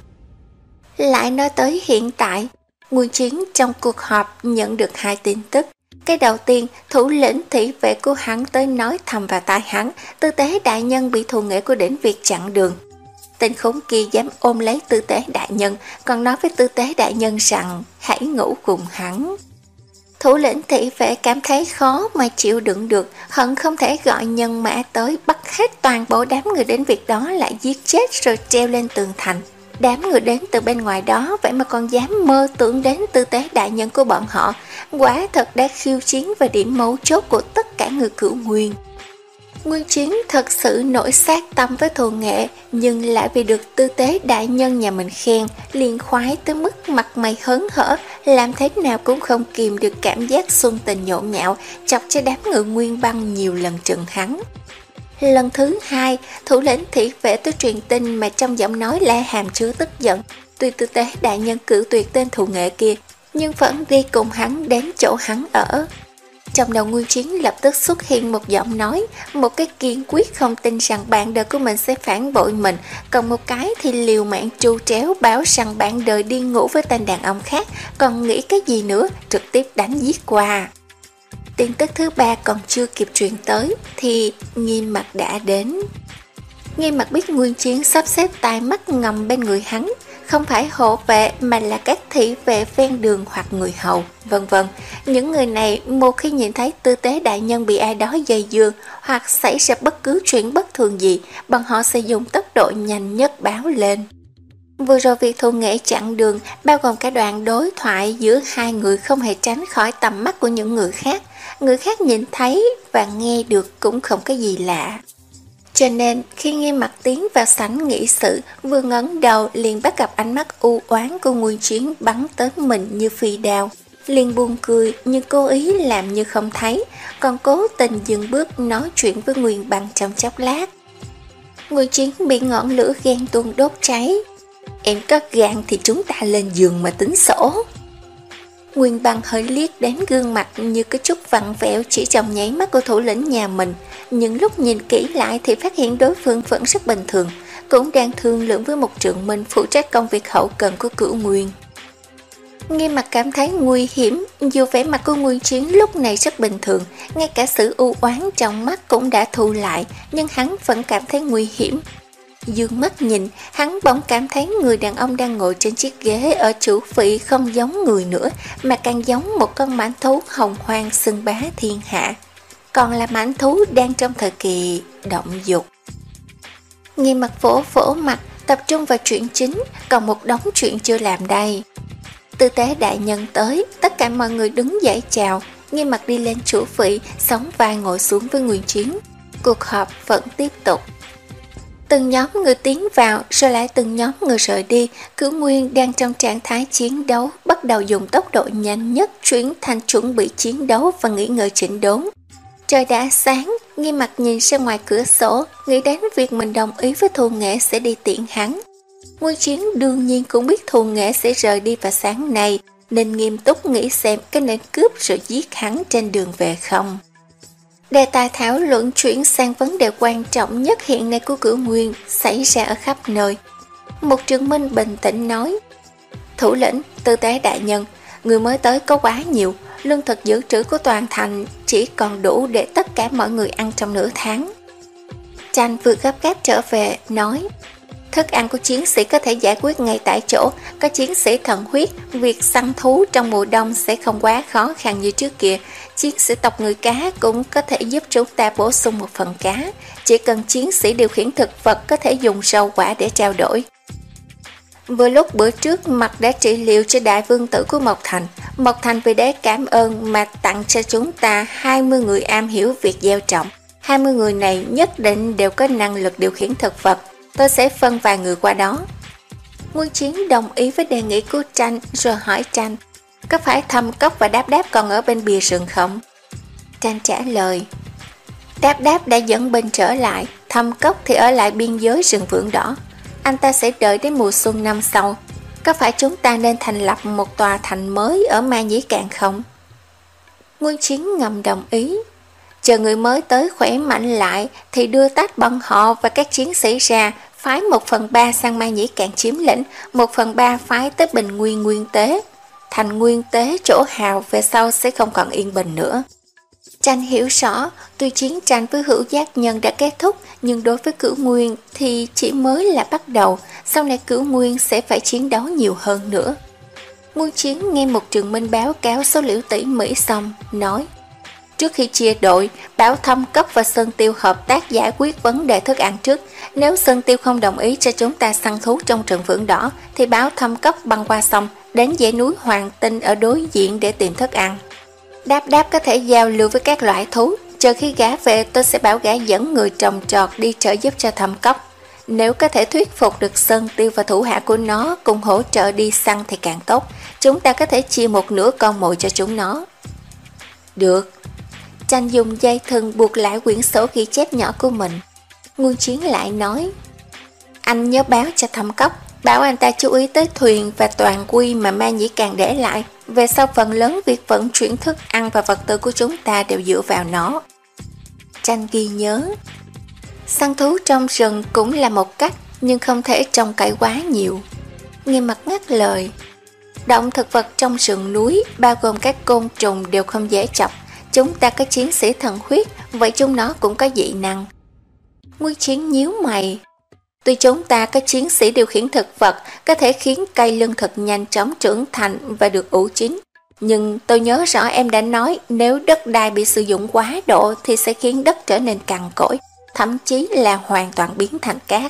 Lại nói tới hiện tại, Nguyên Chiến trong cuộc họp nhận được hai tin tức. Cái đầu tiên, thủ lĩnh thị vệ của hắn tới nói thầm vào tai hắn, Tư Tế đại nhân bị Thù Nghệ của Đỉnh Việt chặn đường. Tên khốn kia dám ôm lấy Tư Tế đại nhân, còn nói với Tư Tế đại nhân rằng hãy ngủ cùng hắn. Thủ lĩnh thị vệ cảm thấy khó mà chịu đựng được, hận không thể gọi nhân mã tới bắt hết toàn bộ đám người đến việc đó lại giết chết rồi treo lên tường thành. Đám người đến từ bên ngoài đó vậy mà còn dám mơ tưởng đến Tư Tế đại nhân của bọn họ, quả thật đã khiêu chiến vào điểm mấu chốt của tất cả người Cửu Nguyên. Nguyên Chiến thật sự nổi sát tâm với Thù Nghệ, nhưng lại vì được Tư Tế đại nhân nhà mình khen, liền khoái tới mức mặt mày hớn hở, làm thế nào cũng không kìm được cảm giác xuân tình nhộn nhạo, chọc cho đám người Nguyên Băng nhiều lần trừng hắn. Lần thứ hai, thủ lĩnh thị vệ tới truyền tin mà trong giọng nói la hàm chứa tức giận. Tuy Tư Tế đại nhân cử tuyệt tên Thù Nghệ kia, nhưng vẫn đi cùng hắn đến chỗ hắn ở. Trong đầu Nguyên Chiến lập tức xuất hiện một giọng nói, một cái kiên quyết không tin rằng bạn đời của mình sẽ phản bội mình, còn một cái thì liều mạng tru tréo báo rằng bạn đời đi ngủ với tên đàn ông khác, còn nghĩ cái gì nữa, trực tiếp đánh giết qua. Tin tức thứ ba còn chưa kịp truyền tới thì Nghiêm Mặc đã đến. Nghiêm Mặc biết Nguyên Chiến sắp xếp tai mắt ngầm bên người hắn, không phải hộ vệ mà là các thị vệ ven đường hoặc người hầu, vân vân. Những người này một khi nhìn thấy Tư Tế đại nhân bị ai đó dây dưa hoặc xảy ra bất cứ chuyện bất thường gì, bọn họ sẽ dùng tốc độ nhanh nhất báo lên. Vừa rồi việc Thù Nghệ chặn đường bao gồm cả đoạn đối thoại giữa hai người không hề tránh khỏi tầm mắt của những người khác. Người khác nhìn thấy và nghe được cũng không có gì lạ. Cho nên khi Nghiêm Mặc tiến vào sảnh nghị sự, vừa ngẩng đầu liền bắt gặp ánh mắt u oán của Nguyên Chiến bắn tới mình như phi đao. Liền buồn cười nhưng cố ý làm như không thấy, còn cố tình dừng bước nói chuyện với Nguyên Băng trong chốc lát. Nguyên Chiến bị ngọn lửa ghen tuông đốt cháy. Em có gan thì chúng ta lên giường mà tính sổ. Nguyên Băng hơi liếc đến gương mặt như cái chút vặn vẹo chỉ trong nháy mắt của thủ lĩnh nhà mình, nhưng lúc nhìn kỹ lại thì phát hiện đối phương vẫn rất bình thường, cũng đang thương lượng với một trượng minh phụ trách công việc hậu cần của Cửu Nguyên. Nghiêm Mặc cảm thấy nguy hiểm, dù vẻ mặt của Nguyên Chiến lúc này rất bình thường, ngay cả sự u oán trong mắt cũng đã thu lại, nhưng hắn vẫn cảm thấy nguy hiểm. Dương mắt nhìn, hắn bỗng cảm thấy người đàn ông đang ngồi trên chiếc ghế ở chủ vị không giống người nữa, mà càng giống một con mãnh thú hồng hoang xưng bá thiên hạ. Còn là mãnh thú đang trong thời kỳ động dục. Nghiêm Mặc vỗ vỗ mặt, tập trung vào chuyện chính, còn một đống chuyện chưa làm đây. Tư Tế đại nhân tới, tất cả mọi người đứng dậy chào. Nghiêm Mặc đi lên chủ vị, sóng vai ngồi xuống với Nguyên Chiến. Cuộc họp vẫn tiếp tục. Từng nhóm người tiến vào, rồi lại từng nhóm người rời đi. Cửu Nguyên đang trong trạng thái chiến đấu, bắt đầu dùng tốc độ nhanh nhất chuyển thành chuẩn bị chiến đấu và nghỉ ngơi chỉnh đốn. Trời đã sáng, Nghiêm Mặc nhìn ra ngoài cửa sổ, nghĩ đến việc mình đồng ý với Thù Nghệ sẽ đi tiễn hắn. Nguyên Chiến đương nhiên cũng biết Thù Nghệ sẽ rời đi vào sáng nay, nên nghiêm túc nghĩ xem cái nên cướp rồi giết hắn trên đường về không. Đề tài thảo luận chuyển sang vấn đề quan trọng nhất hiện nay của Cửu Nguyên xảy ra ở khắp nơi. Một Trương Minh bình tĩnh nói: Thủ lĩnh, Tư Tế đại nhân, người mới tới có quá nhiều, lương thực dự trữ của toàn thành chỉ còn đủ để tất cả mọi người ăn trong nửa tháng. Tranh vừa gấp gáp trở về, nói: Thức ăn của chiến sĩ có thể giải quyết ngay tại chỗ, có chiến sĩ thần huyết, việc săn thú trong mùa đông sẽ không quá khó khăn như trước kia. Chiến sĩ tộc người cá cũng có thể giúp chúng ta bổ sung một phần cá, chỉ cần chiến sĩ điều khiển thực vật có thể dùng rau quả để trao đổi. Vừa lúc bữa trước Mặt đã trị liệu cho đại vương tử của Mộc Thành, Mộc Thành vì để cảm ơn mà tặng cho chúng ta hai mươi người am hiểu việc gieo trồng. hai mươi người này nhất định đều có năng lực điều khiển thực vật, tôi sẽ phân vài người qua đó. Nguyên Chiến đồng ý với đề nghị của Tranh rồi hỏi Tranh, có phải Thâm Cốc và Đáp Đáp còn ở bên bìa rừng không? Tranh trả lời, Đáp Đáp đã dẫn binh trở lại, Thâm Cốc thì ở lại biên giới rừng Vượng Đỏ. Anh ta sẽ đợi đến mùa xuân năm sau. Có phải chúng ta nên thành lập một tòa thành mới ở Ma Nhĩ Cạn không? Nguyên Chiến ngầm đồng ý. Chờ người mới tới khỏe mạnh lại thì đưa tách bọn họ và các chiến sĩ ra, phái một phần ba sang Ma Nhĩ Cạn chiếm lĩnh, một phần ba phái tới Bình Nguyên Nguyên Tế. Thành Nguyên Tế chỗ hào về sau sẽ không còn yên bình nữa. Tranh hiểu rõ, tuy chiến tranh với Hữu Giác Nhân đã kết thúc, nhưng đối với Cửu Nguyên thì chỉ mới là bắt đầu, sau này Cửu Nguyên sẽ phải chiến đấu nhiều hơn nữa. Nguyên Chiến nghe một Trường Minh báo cáo số liệu tỉ mỉ xong, nói, trước khi chia đội, bảo Thâm Cốc và Sơn Tiêu hợp tác giải quyết vấn đề thức ăn trước. Nếu Sơn Tiêu không đồng ý cho chúng ta săn thú trong rừng Vượng Đỏ, thì báo Thâm Cốc băng qua sông, đến dãy núi Hoàng Tinh ở đối diện để tìm thức ăn. Đáp Đáp có thể giao lưu với các loại thú, chờ khi gã về tôi sẽ bảo gã dẫn người trồng trọt đi trợ giúp cho Thâm Cốc. Nếu có thể thuyết phục được Sơn Tiêu và thủ hạ của nó cùng hỗ trợ đi săn thì càng tốt, chúng ta có thể chia một nửa con mồi cho chúng nó. Được. Tranh dùng dây thừng buộc lại quyển sổ ghi chép nhỏ của mình. Nguyên Chiến lại nói, anh nhớ báo cho Thâm Cốc, bảo anh ta chú ý tới thuyền và toàn quy mà Ma Nhĩ Càn để lại. Về sau phần lớn việc vận chuyển thức ăn và vật tư của chúng ta đều dựa vào nó. Tranh ghi nhớ, săn thú trong rừng cũng là một cách, nhưng không thể trông cậy quá nhiều. Nghiêm Mặt ngắt lời, động thực vật trong rừng núi bao gồm các côn trùng đều không dễ chọc. Chúng ta có chiến sĩ thần huyết, vậy chúng nó cũng có dị năng. Nguyên Chiến nhíu mày, tuy chúng ta có chiến sĩ điều khiển thực vật có thể khiến cây lương thực nhanh chóng trưởng thành và được ủ chín, nhưng tôi nhớ rõ em đã nói nếu đất đai bị sử dụng quá độ thì sẽ khiến đất trở nên cằn cỗi, thậm chí là hoàn toàn biến thành cát.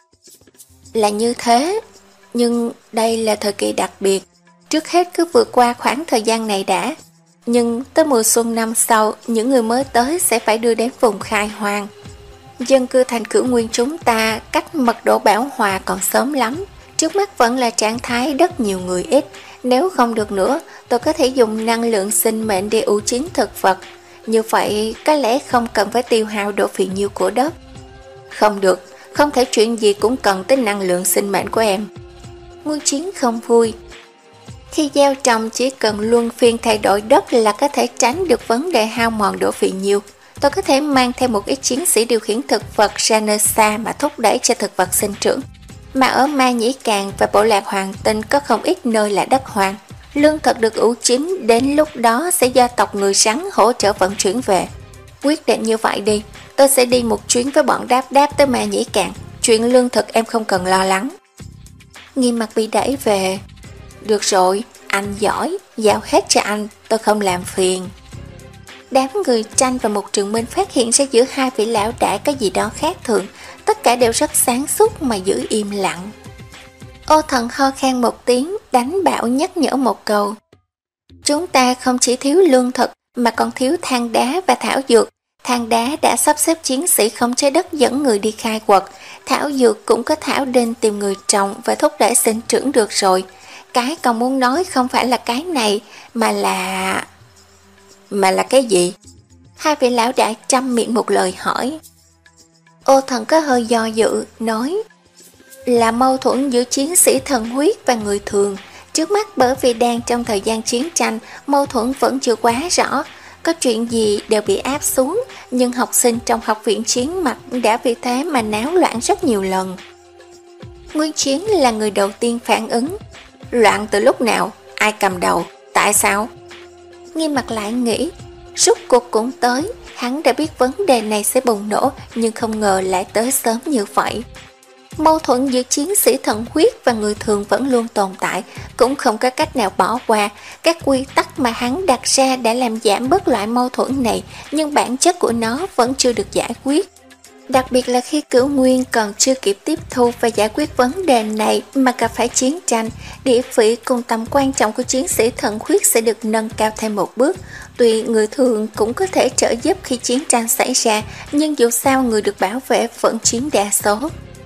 Là như thế, nhưng đây là thời kỳ đặc biệt, trước hết cứ vượt qua khoảng thời gian này đã. Nhưng tới mùa xuân năm sau, những người mới tới sẽ phải đưa đến vùng khai hoang. Dân cư thành Cửu Nguyên chúng ta cách mật độ bão hòa còn sớm lắm. Trước mắt vẫn là trạng thái đất nhiều người ít. Nếu không được nữa, tôi có thể dùng năng lượng sinh mệnh để ủ chín thực vật. Như vậy có lẽ không cần phải tiêu hao độ phì nhiêu của đất. Không được, không thể chuyện gì cũng cần tới năng lượng sinh mệnh của em. Nguyên Chiến không vui. Khi gieo trồng chỉ cần luân phiên thay đổi đất là có thể tránh được vấn đề hao mòn độ phì nhiêu. Tôi có thể mang theo một ít chiến sĩ điều khiển thực vật ra nơi xa mà thúc đẩy cho thực vật sinh trưởng. Mà ở Ma Nhĩ Càn và Bộ Lạc Hoàng Tinh có không ít nơi là đất hoang. Lương thực được ủ chín, đến lúc đó sẽ do tộc người rắn hỗ trợ vận chuyển về. Quyết định như vậy đi, tôi sẽ đi một chuyến với bọn Đáp Đáp tới Ma Nhĩ Càn. Chuyện lương thực em không cần lo lắng. Nghiêm Mặt bị đẩy về. Được rồi, anh giỏi, giao hết cho anh, tôi không làm phiền. Đám người Tranh và một Trường Minh phát hiện ra giữa hai vị lão đại có gì đó khác thường, tất cả đều rất sáng suốt mà giữ im lặng. Ô Thần ho khan một tiếng, đánh Bảo nhắc nhở một câu. Chúng ta không chỉ thiếu lương thực mà còn thiếu than đá và thảo dược. Than đá đã sắp xếp chiến sĩ không trái đất dẫn người đi khai quật, thảo dược cũng có thảo đinh tìm người trồng và thúc đẩy sinh trưởng được rồi. Cái còn muốn nói không phải là cái này, mà là... Mà là cái gì? Hai vị lão đại trăm miệng một lời hỏi. Ô Thần có hơi do dự, nói là mâu thuẫn giữa chiến sĩ thần huyết và người thường. Trước mắt bởi vì đang trong thời gian chiến tranh, mâu thuẫn vẫn chưa quá rõ. Có chuyện gì đều bị áp xuống, nhưng học sinh trong học viện Chiến Mặt đã vì thế mà náo loạn rất nhiều lần. Nguyên Chiến là người đầu tiên phản ứng. Loạn từ lúc nào? Ai cầm đầu? Tại sao? Nghiêm Mặt lại nghĩ, rốt cuộc cũng tới, hắn đã biết vấn đề này sẽ bùng nổ, nhưng không ngờ lại tới sớm như vậy. Mâu thuẫn giữa chiến sĩ thần huyết và người thường vẫn luôn tồn tại, cũng không có cách nào bỏ qua. Các quy tắc mà hắn đặt ra đã làm giảm bớt loại mâu thuẫn này, nhưng bản chất của nó vẫn chưa được giải quyết. Đặc biệt là khi Cửu Nguyên còn chưa kịp tiếp thu và giải quyết vấn đề này mà gặp phải chiến tranh, địa vị cùng tầm quan trọng của chiến sĩ thần huyết sẽ được nâng cao thêm một bước. Tuy người thường cũng có thể trợ giúp khi chiến tranh xảy ra, nhưng dù sao người được bảo vệ vẫn chiếm đa số.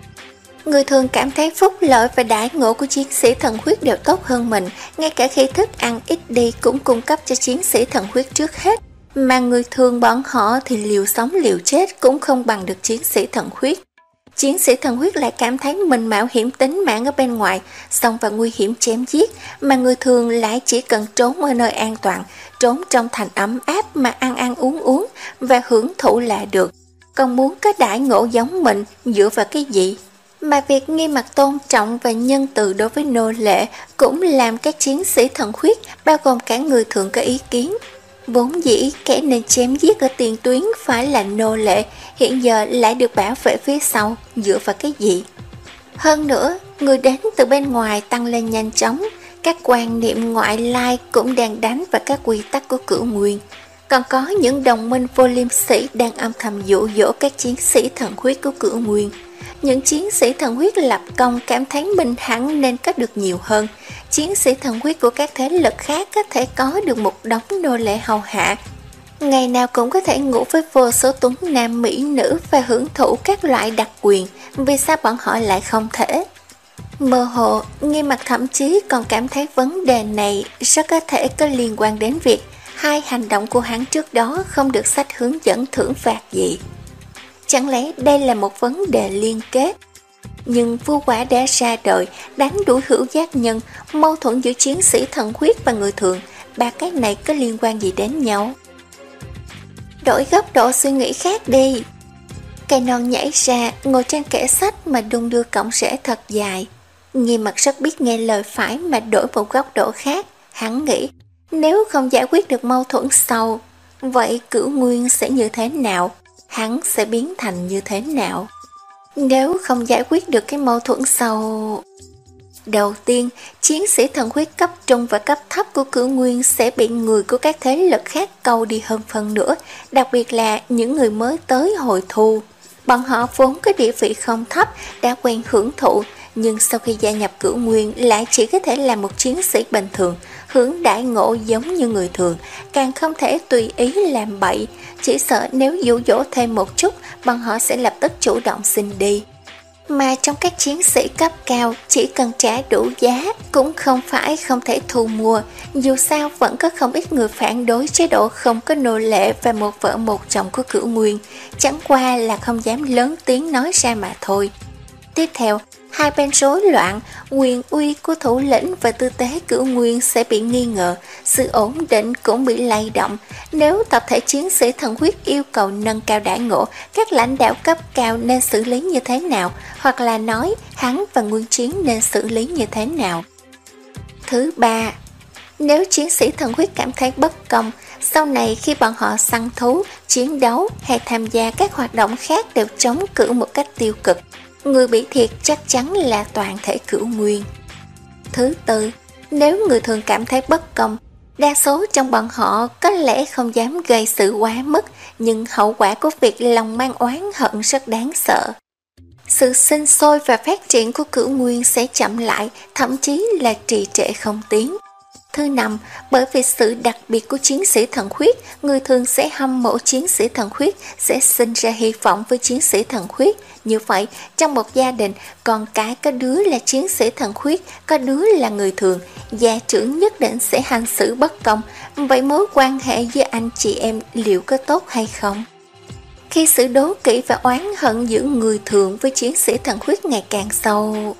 Người thường cảm thấy phúc lợi và đãi ngộ của chiến sĩ thần huyết đều tốt hơn mình, ngay cả khi thức ăn ít đi cũng cung cấp cho chiến sĩ thần huyết trước hết. Mà người thường bọn họ thì liều sống liều chết cũng không bằng được chiến sĩ thần huyết. Chiến sĩ thần huyết lại cảm thấy mình mạo hiểm tính mạng ở bên ngoài, xông vào nguy hiểm chém giết, mà người thường lại chỉ cần trốn ở nơi an toàn, trốn trong thành ấm áp mà ăn ăn uống uống và hưởng thụ là được. Còn muốn có đãi ngộ giống mình dựa vào cái gì? Mà việc nghiêm mặt tôn trọng và nhân từ đối với nô lệ cũng làm các chiến sĩ thần huyết, bao gồm cả người thường có ý kiến. Vốn dĩ kẻ nên chém giết ở tiền tuyến phải là nô lệ, hiện giờ lại được bảo vệ phía sau, dựa vào cái gì? Hơn nữa, người đến từ bên ngoài tăng lên nhanh chóng, các quan niệm ngoại lai cũng đang đánh vào các quy tắc của Cửu Nguyên. Còn có những đồng minh vô liêm sỉ đang âm thầm dụ dỗ các chiến sĩ thần huyết của Cửu Nguyên. Những chiến sĩ thần huyết lập công cảm thấy mình hẳn nên có được nhiều hơn. Chiến sĩ thần huyết của các thế lực khác có thể có được một đống nô lệ hầu hạ. Ngày nào cũng có thể ngủ với vô số tuấn nam mỹ nữ và hưởng thụ các loại đặc quyền. Vì sao bọn họ lại không thể? Mơ hồ, Nghi Mặc thậm chí còn cảm thấy vấn đề này rất có thể có liên quan đến việc hai hành động của hắn trước đó không được sách hướng dẫn thưởng phạt gì. Chẳng lẽ đây là một vấn đề liên kết? Nhưng vua quả đã ra đời, đánh đuổi hữu giác nhân, mâu thuẫn giữa chiến sĩ thần huyết và người thường, ba cái này có liên quan gì đến nhau? Đổi góc độ suy nghĩ khác đi. Cây non nhảy ra, ngồi trên kệ sách mà đung đưa cọng rễ thật dài. Nghi Mặc rất biết nghe lời phải mà đổi một góc độ khác. Hắn nghĩ, nếu không giải quyết được mâu thuẫn sau, vậy Cửu Nguyên sẽ như thế nào? Hắn sẽ biến thành như thế nào? Nếu không giải quyết được cái mâu thuẫn sau... Đầu tiên, chiến sĩ thần huyết cấp trung và cấp thấp của Cửu Nguyên sẽ bị người của các thế lực khác câu đi hơn phần nữa, đặc biệt là những người mới tới hồi thu. Bọn họ vốn có địa vị không thấp, đã quen hưởng thụ, nhưng sau khi gia nhập Cửu Nguyên lại chỉ có thể là một chiến sĩ bình thường, hưởng đãi ngộ giống như người thường, càng không thể tùy ý làm bậy, chỉ sợ nếu dụ dỗ thêm một chút, bọn họ sẽ lập tức chủ động xin đi. Mà trong các chiến sĩ cấp cao, chỉ cần trả đủ giá cũng không phải không thể thu mua, dù sao vẫn có không ít người phản đối chế độ không có nô lệ và một vợ một chồng của Cửu Nguyên, chẳng qua là không dám lớn tiếng nói ra mà thôi. Tiếp theo, hai bên rối loạn, quyền uy của thủ lĩnh và tư tế Cửu Nguyên sẽ bị nghi ngờ, sự ổn định cũng bị lay động. Nếu tập thể chiến sĩ thần huyết yêu cầu nâng cao đãi ngộ, các lãnh đạo cấp cao nên xử lý như thế nào, hoặc là nói hắn và Nguyên Chiến nên xử lý như thế nào. Thứ ba, nếu chiến sĩ thần huyết cảm thấy bất công, sau này khi bọn họ săn thú, chiến đấu hay tham gia các hoạt động khác đều chống cự một cách tiêu cực, người bị thiệt chắc chắn là toàn thể Cửu Nguyên. Thứ tư, nếu người thường cảm thấy bất công, đa số trong bọn họ có lẽ không dám gây sự quá mức, nhưng hậu quả của việc lòng mang oán hận rất đáng sợ. Sự sinh sôi và phát triển của Cửu Nguyên sẽ chậm lại, thậm chí là trì trệ không tiến. Thứ năm, bởi vì sự đặc biệt của chiến sĩ thần huyết, người thường sẽ hâm mộ chiến sĩ thần huyết, sẽ sinh ra hy vọng với chiến sĩ thần huyết. Như vậy, trong một gia đình, con cái có đứa là chiến sĩ thần huyết, có đứa là người thường, gia trưởng nhất định sẽ hành xử bất công. Vậy mối quan hệ giữa anh chị em liệu có tốt hay không? Khi sự đố kỵ và oán hận giữa người thường với chiến sĩ thần huyết ngày càng sâu.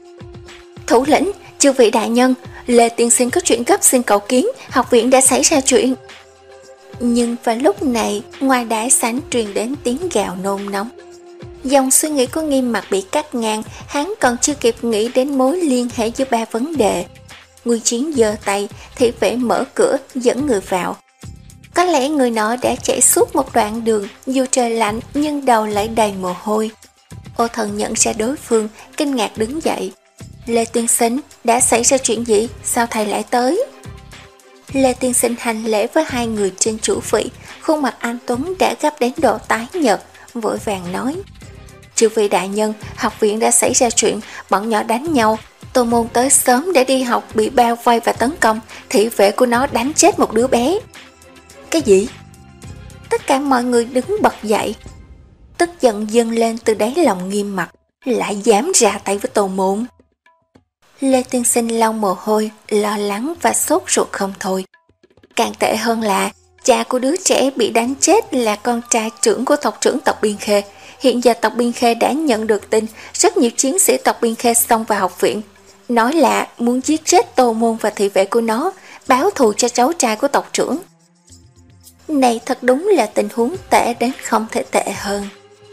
Thủ lĩnh, chư vị đại nhân, Lê tiên sinh có chuyện gấp xin cầu kiến, học viện đã xảy ra chuyện. Nhưng vào lúc này, ngoài đại sảnh truyền đến tiếng gào nôn nóng. Dòng suy nghĩ của Nghiêm Mặc bị cắt ngang, hắn còn chưa kịp nghĩ đến mối liên hệ giữa ba vấn đề. Nguyên Chiến giơ tay, thị vệ mở cửa dẫn người vào. Có lẽ người nọ đã chạy suốt một đoạn đường, dù trời lạnh nhưng đầu lại đầy mồ hôi. Ô Thần nhận ra đối phương, kinh ngạc đứng dậy. Lê tiên sinh, đã xảy ra chuyện gì? Sao thầy lại tới? Lê tiên sinh hành lễ với hai người trên chủ vị, khuôn mặt anh Tuấn đã gấp đến độ tái nhợt, vội vàng nói. Chư vị đại nhân, học viện đã xảy ra chuyện, bọn nhỏ đánh nhau. Tô Môn tới sớm để đi học bị bao vây và tấn công, thị vệ của nó đánh chết một đứa bé. Cái gì? Tất cả mọi người đứng bật dậy. Tức giận dâng lên từ đáy lòng Nghiêm Mặc, lại dám ra tay với Tô Môn. Lê tiên sinh lau mồ hôi, lo lắng và sốt ruột không thôi. Càng tệ hơn là cha của đứa trẻ bị đánh chết là con trai trưởng của tộc trưởng tộc Biên Khê. Hiện giờ tộc Biên Khê đã nhận được tin rất nhiều chiến sĩ tộc Biên Khê xông vào học viện, nói là muốn giết chết Tô Môn và thị vệ của nó, báo thù cho cháu trai của tộc trưởng. Này thật đúng là tình huống tệ đến không thể tệ hơn.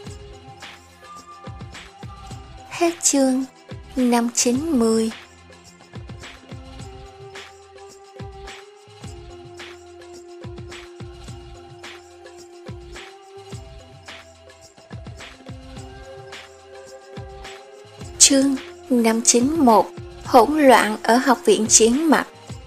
Hết chương năm chín mươi. Chương năm chín mốt. Hỗn loạn ở học viện Chiến Mặt.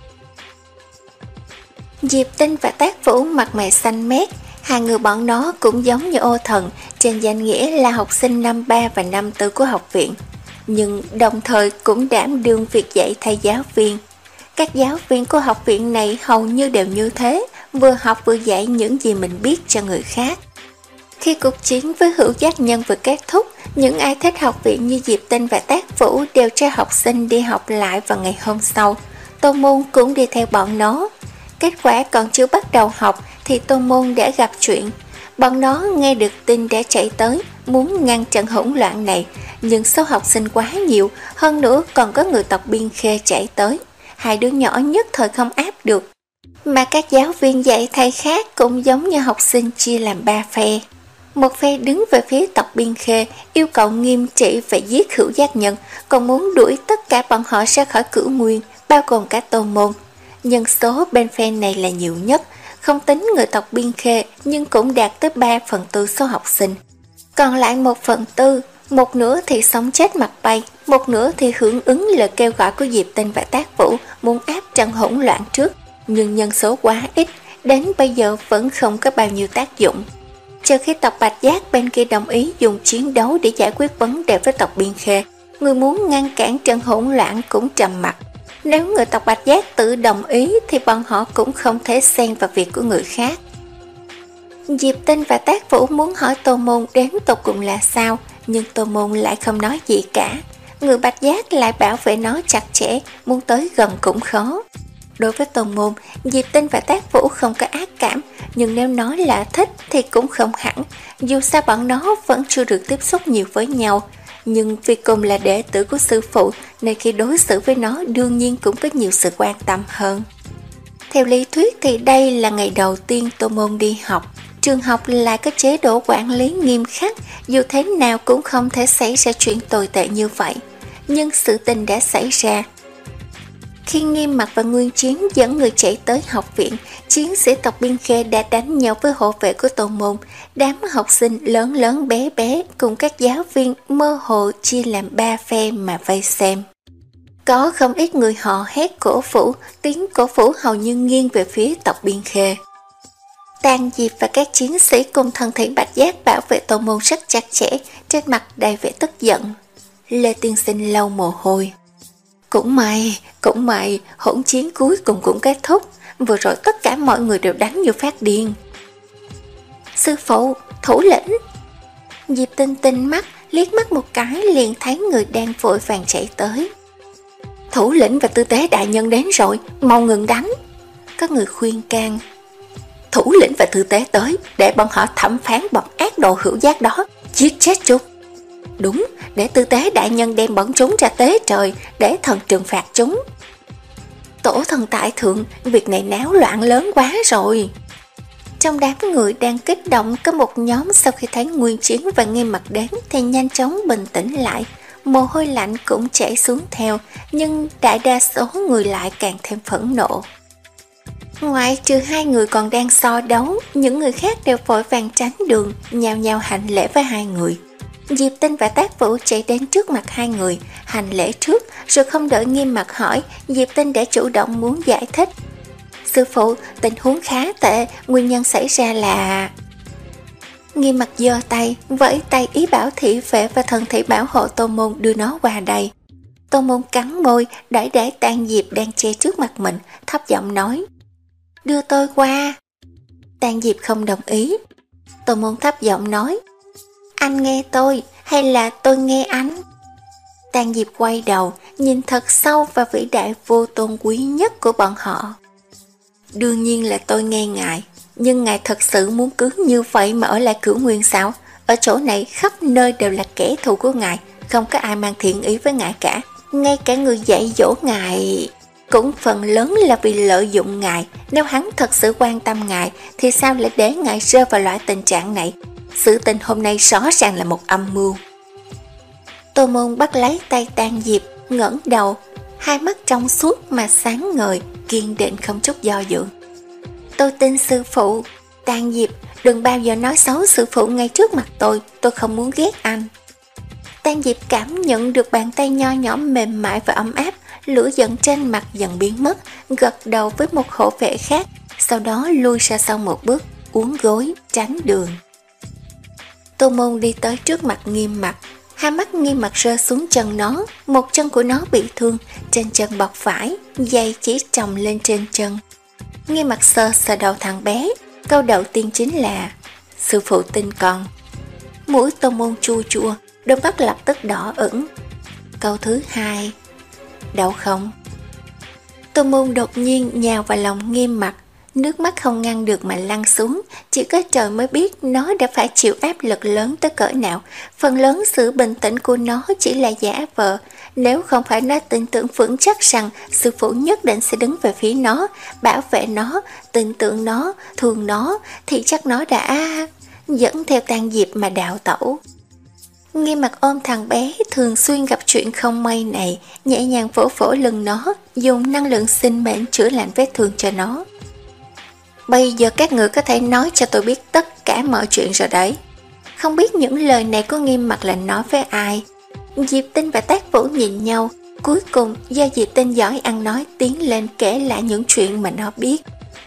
Diệp Tinh và Tác Vũ mặt mày xanh mét, hai người bọn nó cũng giống như Ô Thần, trên danh nghĩa là học sinh năm ba và năm tư của học viện, nhưng đồng thời cũng đảm đương việc dạy thay giáo viên. Các giáo viên của học viện này hầu như đều như thế, vừa học vừa dạy những gì mình biết cho người khác. Khi cuộc chiến với Hữu Giác Nhân vừa kết thúc, những ai thích học viện như Diệp Tinh và Tác Vũ đều cho học sinh đi học lại vào ngày hôm sau. Tô Môn cũng đi theo bọn nó. Kết quả còn chưa bắt đầu học thì Tô Môn đã gặp chuyện. Bọn nó nghe được tin đã chạy tới, muốn ngăn chặn hỗn loạn này, nhưng số học sinh quá nhiều, hơn nữa còn có người tộc Biên Khê chạy tới. Hai đứa nhỏ nhất thời không áp được. Mà các giáo viên dạy thay khác cũng giống như học sinh chia làm ba phe. Một phe đứng về phía tộc Biên Khê, yêu cầu nghiêm trị và giết Hữu Giác Nhân, còn muốn đuổi tất cả bọn họ ra khỏi Cửu Nguyên, bao gồm cả Tô Môn. Nhân số bên phe này là nhiều nhất, không tính người tộc Biên Khê nhưng cũng đạt tới ba phần tư số học sinh. Còn lại một phần tư, một nửa thì sống chết mặt bay, một nửa thì hưởng ứng lời kêu gọi của Diệp Tinh và Tác Vũ muốn áp trận hỗn loạn trước, nhưng nhân số quá ít, đến bây giờ vẫn không có bao nhiêu tác dụng. Trừ khi tộc Bạch Giác bên kia đồng ý dùng chiến đấu để giải quyết vấn đề với tộc Biên Khê, người muốn ngăn cản trận hỗn loạn cũng trầm mặc. Nếu người tộc Bạch Giác tự đồng ý thì bọn họ cũng không thể xen vào việc của người khác. Diệp Tinh và Tác Vũ muốn hỏi Tô Môn đến tột cùng là sao, nhưng Tô Môn lại không nói gì cả. Người Bạch Giác lại bảo vệ nó chặt chẽ, muốn tới gần cũng khó. Đối với Tô Môn, Diệp Tinh và Tác Vũ không có ác cảm, nhưng nếu nói là thích thì cũng không hẳn, dù sao bọn nó vẫn chưa được tiếp xúc nhiều với nhau. Nhưng vì cùng là đệ tử của sư phụ nên khi đối xử với nó đương nhiên cũng có nhiều sự quan tâm hơn. Theo lý thuyết thì đây là ngày đầu tiên Tô Môn đi học. Trường học lại có chế độ quản lý nghiêm khắc, dù thế nào cũng không thể xảy ra chuyện tồi tệ như vậy. Nhưng sự tình đã xảy ra. Khi Nghiêm Mặc và Nguyên Chiến dẫn người chạy tới học viện, chiến sĩ tộc Biên Khê đã đánh nhau với hộ vệ của Tô Môn. Đám học sinh lớn lớn bé bé cùng các giáo viên mơ hồ chia làm ba phe mà vây xem. Có không ít người họ hét cổ vũ, tiếng cổ vũ hầu như nghiêng về phía tộc Biên Khê. Tàn Diệp và các chiến sĩ cùng thân thể Bạch Giác bảo vệ Tô Môn rất chặt chẽ, trên mặt đầy vẻ tức giận. Lê tiên sinh lau mồ hôi. Cũng may, cũng may, hỗn chiến cuối cùng cũng kết thúc. Vừa rồi tất cả mọi người đều đánh như phát điên. Sư phụ, thủ lĩnh. Diệp Tinh tinh mắt, liếc mắt một cái liền thấy người đang vội vàng chạy tới. Thủ lĩnh và tư tế đại nhân đến rồi, mau ngừng đánh. Có người khuyên can. Thủ lĩnh và tư tế tới, để bọn họ thẩm phán bọn ác đồ Hữu Giác đó, giết chết chúng. Đúng, để tư tế đại nhân đem bọn chúng ra tế trời, để thần trừng phạt chúng. Tổ thần tại thượng, việc này náo loạn lớn quá rồi. Trong đám người đang kích động, có một nhóm sau khi thấy Nguyên Chiến và Nghiêm Mặc đến thì nhanh chóng bình tĩnh lại, mồ hôi lạnh cũng chảy xuống theo, nhưng đại đa số người lại càng thêm phẫn nộ. Ngoại trừ hai người còn đang so đấu, những người khác đều vội vàng tránh đường, nhao nhao hành lễ với hai người. Diệp Tinh và Tác Vũ chạy đến trước mặt hai người, hành lễ trước, rồi không đợi Nghiêm Mặc hỏi, Diệp Tinh đã chủ động muốn giải thích. Sư phụ, tình huống khá tệ, nguyên nhân xảy ra là... Nghiêm Mặc giơ tay, vẫy tay ý bảo thị vệ và thần thị bảo hộ Tô Môn đưa nó qua đây. Tô Môn cắn môi, đẩy để Tang Diệp đang che trước mặt mình, thấp giọng nói. Đưa tôi qua. Tang Diệp không đồng ý. Tô Môn thấp giọng nói. Anh nghe tôi, hay là tôi nghe anh? Tang Diệp quay đầu, nhìn thật sâu vào vĩ đại vô tôn quý nhất của bọn họ. Đương nhiên là tôi nghe ngài, nhưng ngài thật sự muốn cứ như vậy mà ở lại Cửu Nguyên sao? Ở chỗ này khắp nơi đều là kẻ thù của ngài, không có ai mang thiện ý với ngài cả. Ngay cả người dạy dỗ ngài cũng phần lớn là vì lợi dụng ngài. Nếu hắn thật sự quan tâm ngài thì sao lại để ngài rơi vào loại tình trạng này? Sự tình hôm nay rõ ràng là một âm mưu. Tô Môn bắt lấy tay Tang Diệp, ngẩng đầu, hai mắt trong suốt mà sáng ngời, kiên định không chút do dự. Tôi tin sư phụ. Tang Diệp, đừng bao giờ nói xấu sư phụ ngay trước mặt tôi, tôi không muốn ghét anh. Tang Diệp cảm nhận được bàn tay nho nhỏ mềm mại và ấm áp, lửa giận trên mặt dần biến mất, gật đầu với một khổ vẻ khác, sau đó lui ra sau một bước, uốn gối, tránh đường. Tô Môn đi tới trước mặt Nghiêm Mặc, hai mắt Nghiêm Mặc rơi xuống chân nó, một chân của nó bị thương, trên chân bọc vải, giày chỉ trồng lên trên chân. Nghiêm Mặc sờ sờ đầu thằng bé, câu đầu tiên chính là sư phụ tin con. Mũi Tô Môn chua chua, đôi mắt lập tức đỏ ửng. Câu thứ hai, đau không? Tô Môn đột nhiên nhào vào lòng Nghiêm Mặc, nước mắt không ngăn được mà lăn xuống, chỉ có trời mới biết nó đã phải chịu áp lực lớn tới cỡ nào. Phần lớn sự bình tĩnh của nó chỉ là giả vờ, nếu không phải nó tin tưởng vững chắc rằng sư phụ nhất định sẽ đứng về phía nó, bảo vệ nó, tin tưởng nó, thương nó, thì chắc nó đã dẫn theo Tang Diệp mà đào tẩu. Nghiêm Mặc ôm thằng bé thường xuyên gặp chuyện không may này, nhẹ nhàng vỗ vỗ lưng nó, dùng năng lượng sinh mệnh chữa lành vết thương cho nó. Bây giờ các người có thể nói cho tôi biết tất cả mọi chuyện rồi đấy. Không biết những lời này của Nghiêm Mặc là nói với ai. Diệp Tinh và Tác Vũ nhìn nhau, cuối cùng do Diệp Tinh giỏi ăn nói tiến lên kể lại những chuyện mà nó biết.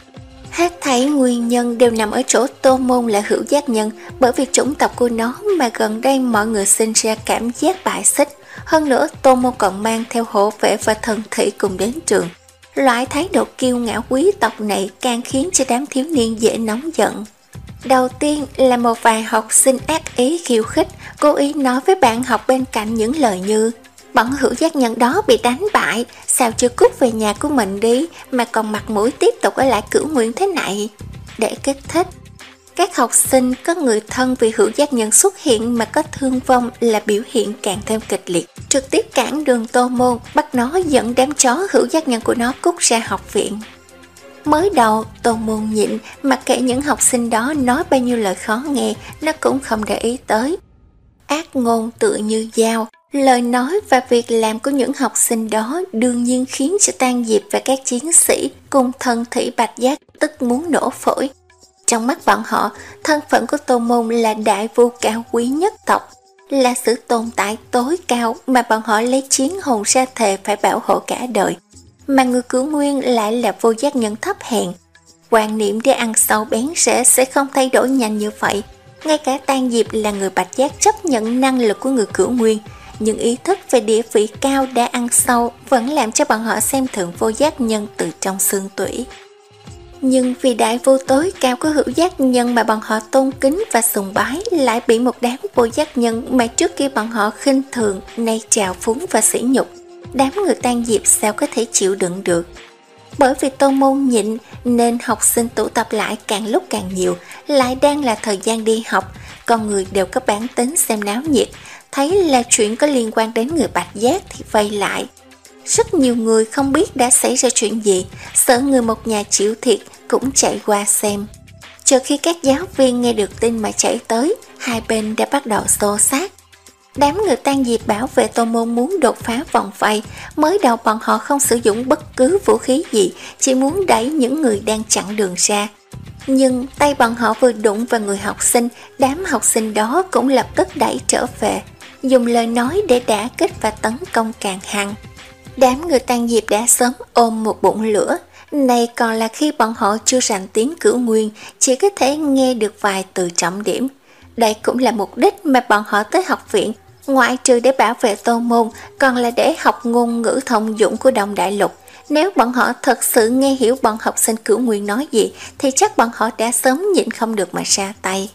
Hết thảy nguyên nhân đều nằm ở chỗ Tô Môn là hữu giác nhân, bởi vì chủng tộc của nó mà gần đây mọi người sinh ra cảm giác bại xích. Hơn nữa Tô Môn còn mang theo hộ vệ và thần thị cùng đến trường. Loại thái độ kiêu ngạo quý tộc này càng khiến cho đám thiếu niên dễ nóng giận. Đầu tiên là một vài học sinh ác ý khiêu khích, cố ý nói với bạn học bên cạnh những lời như: bọn hữu giác nhân đó bị đánh bại, sao chưa cút về nhà của mình đi mà còn mặt mũi tiếp tục ở lại Cửu Nguyên thế này. Để kích thích các học sinh có người thân vì hữu giác nhân xuất hiện mà có thương vong là biểu hiện càng thêm kịch liệt, trực tiếp cản đường Tô Môn, bắt nó dẫn đám chó hữu giác nhân của nó cút ra học viện. Mới đầu Tô Môn nhịn, mặc kệ những học sinh đó nói bao nhiêu lời khó nghe, nó cũng không để ý tới. Ác ngôn tựa như dao, lời nói và việc làm của những học sinh đó đương nhiên khiến cho Tang Diệp và các chiến sĩ cùng thần thị Bạch Giác tức muốn nổ phổi. Trong mắt bọn họ, thân phận của Tô Môn là đại vua cao quý nhất tộc, là sự tồn tại tối cao mà bọn họ lấy chiến hồn ra thề phải bảo hộ cả đời. Mà người Cửu Nguyên lại là vô giác nhân thấp hèn. Quan niệm để ăn sâu bén rễ sẽ không thay đổi nhanh như vậy. Ngay cả Tang Diệp là người Bạch Giác chấp nhận năng lực của người Cửu Nguyên, nhưng ý thức về địa vị cao đã ăn sâu vẫn làm cho bọn họ xem thường vô giác nhân từ trong xương tủy. Nhưng vì đại vô tối cao của hữu giác nhân mà bọn họ tôn kính và sùng bái lại bị một đám vô giác nhân mà trước kia bọn họ khinh thường nay trào phúng và sỉ nhục. Đám người Tang Diệp sao có thể chịu đựng được. Bởi vì Tô Môn nhịn nên học sinh tụ tập lại càng lúc càng nhiều, lại đang là thời gian đi học, con người đều có bản tính xem náo nhiệt, thấy là chuyện có liên quan đến người Bạch Giác thì vây lại. Rất nhiều người không biết đã xảy ra chuyện gì, sợ người một nhà chịu thiệt cũng chạy qua xem. Chờ khi các giáo viên nghe được tin mà chạy tới, hai bên đã bắt đầu xô xát. Đám người Tang Diệp bảo vệ Tô Môn muốn đột phá vòng vây, mới đầu bọn họ không sử dụng bất cứ vũ khí gì, chỉ muốn đẩy những người đang chặn đường ra. Nhưng tay bọn họ vừa đụng vào người học sinh, đám học sinh đó cũng lập tức đẩy trở về, dùng lời nói để đả kích và tấn công càng hăng. Đám người Tang Diệp đã sớm ôm một bụng lửa, này còn là khi bọn họ chưa rành tiếng Cửu Nguyên, chỉ có thể nghe được vài từ trọng điểm. Đây cũng là mục đích mà bọn họ tới học viện, ngoại trừ để bảo vệ Tô Môn, còn là để học ngôn ngữ thông dụng của Đông Đại Lục. Nếu bọn họ thật sự nghe hiểu bọn học sinh Cửu Nguyên nói gì, thì chắc bọn họ đã sớm nhịn không được mà ra tay.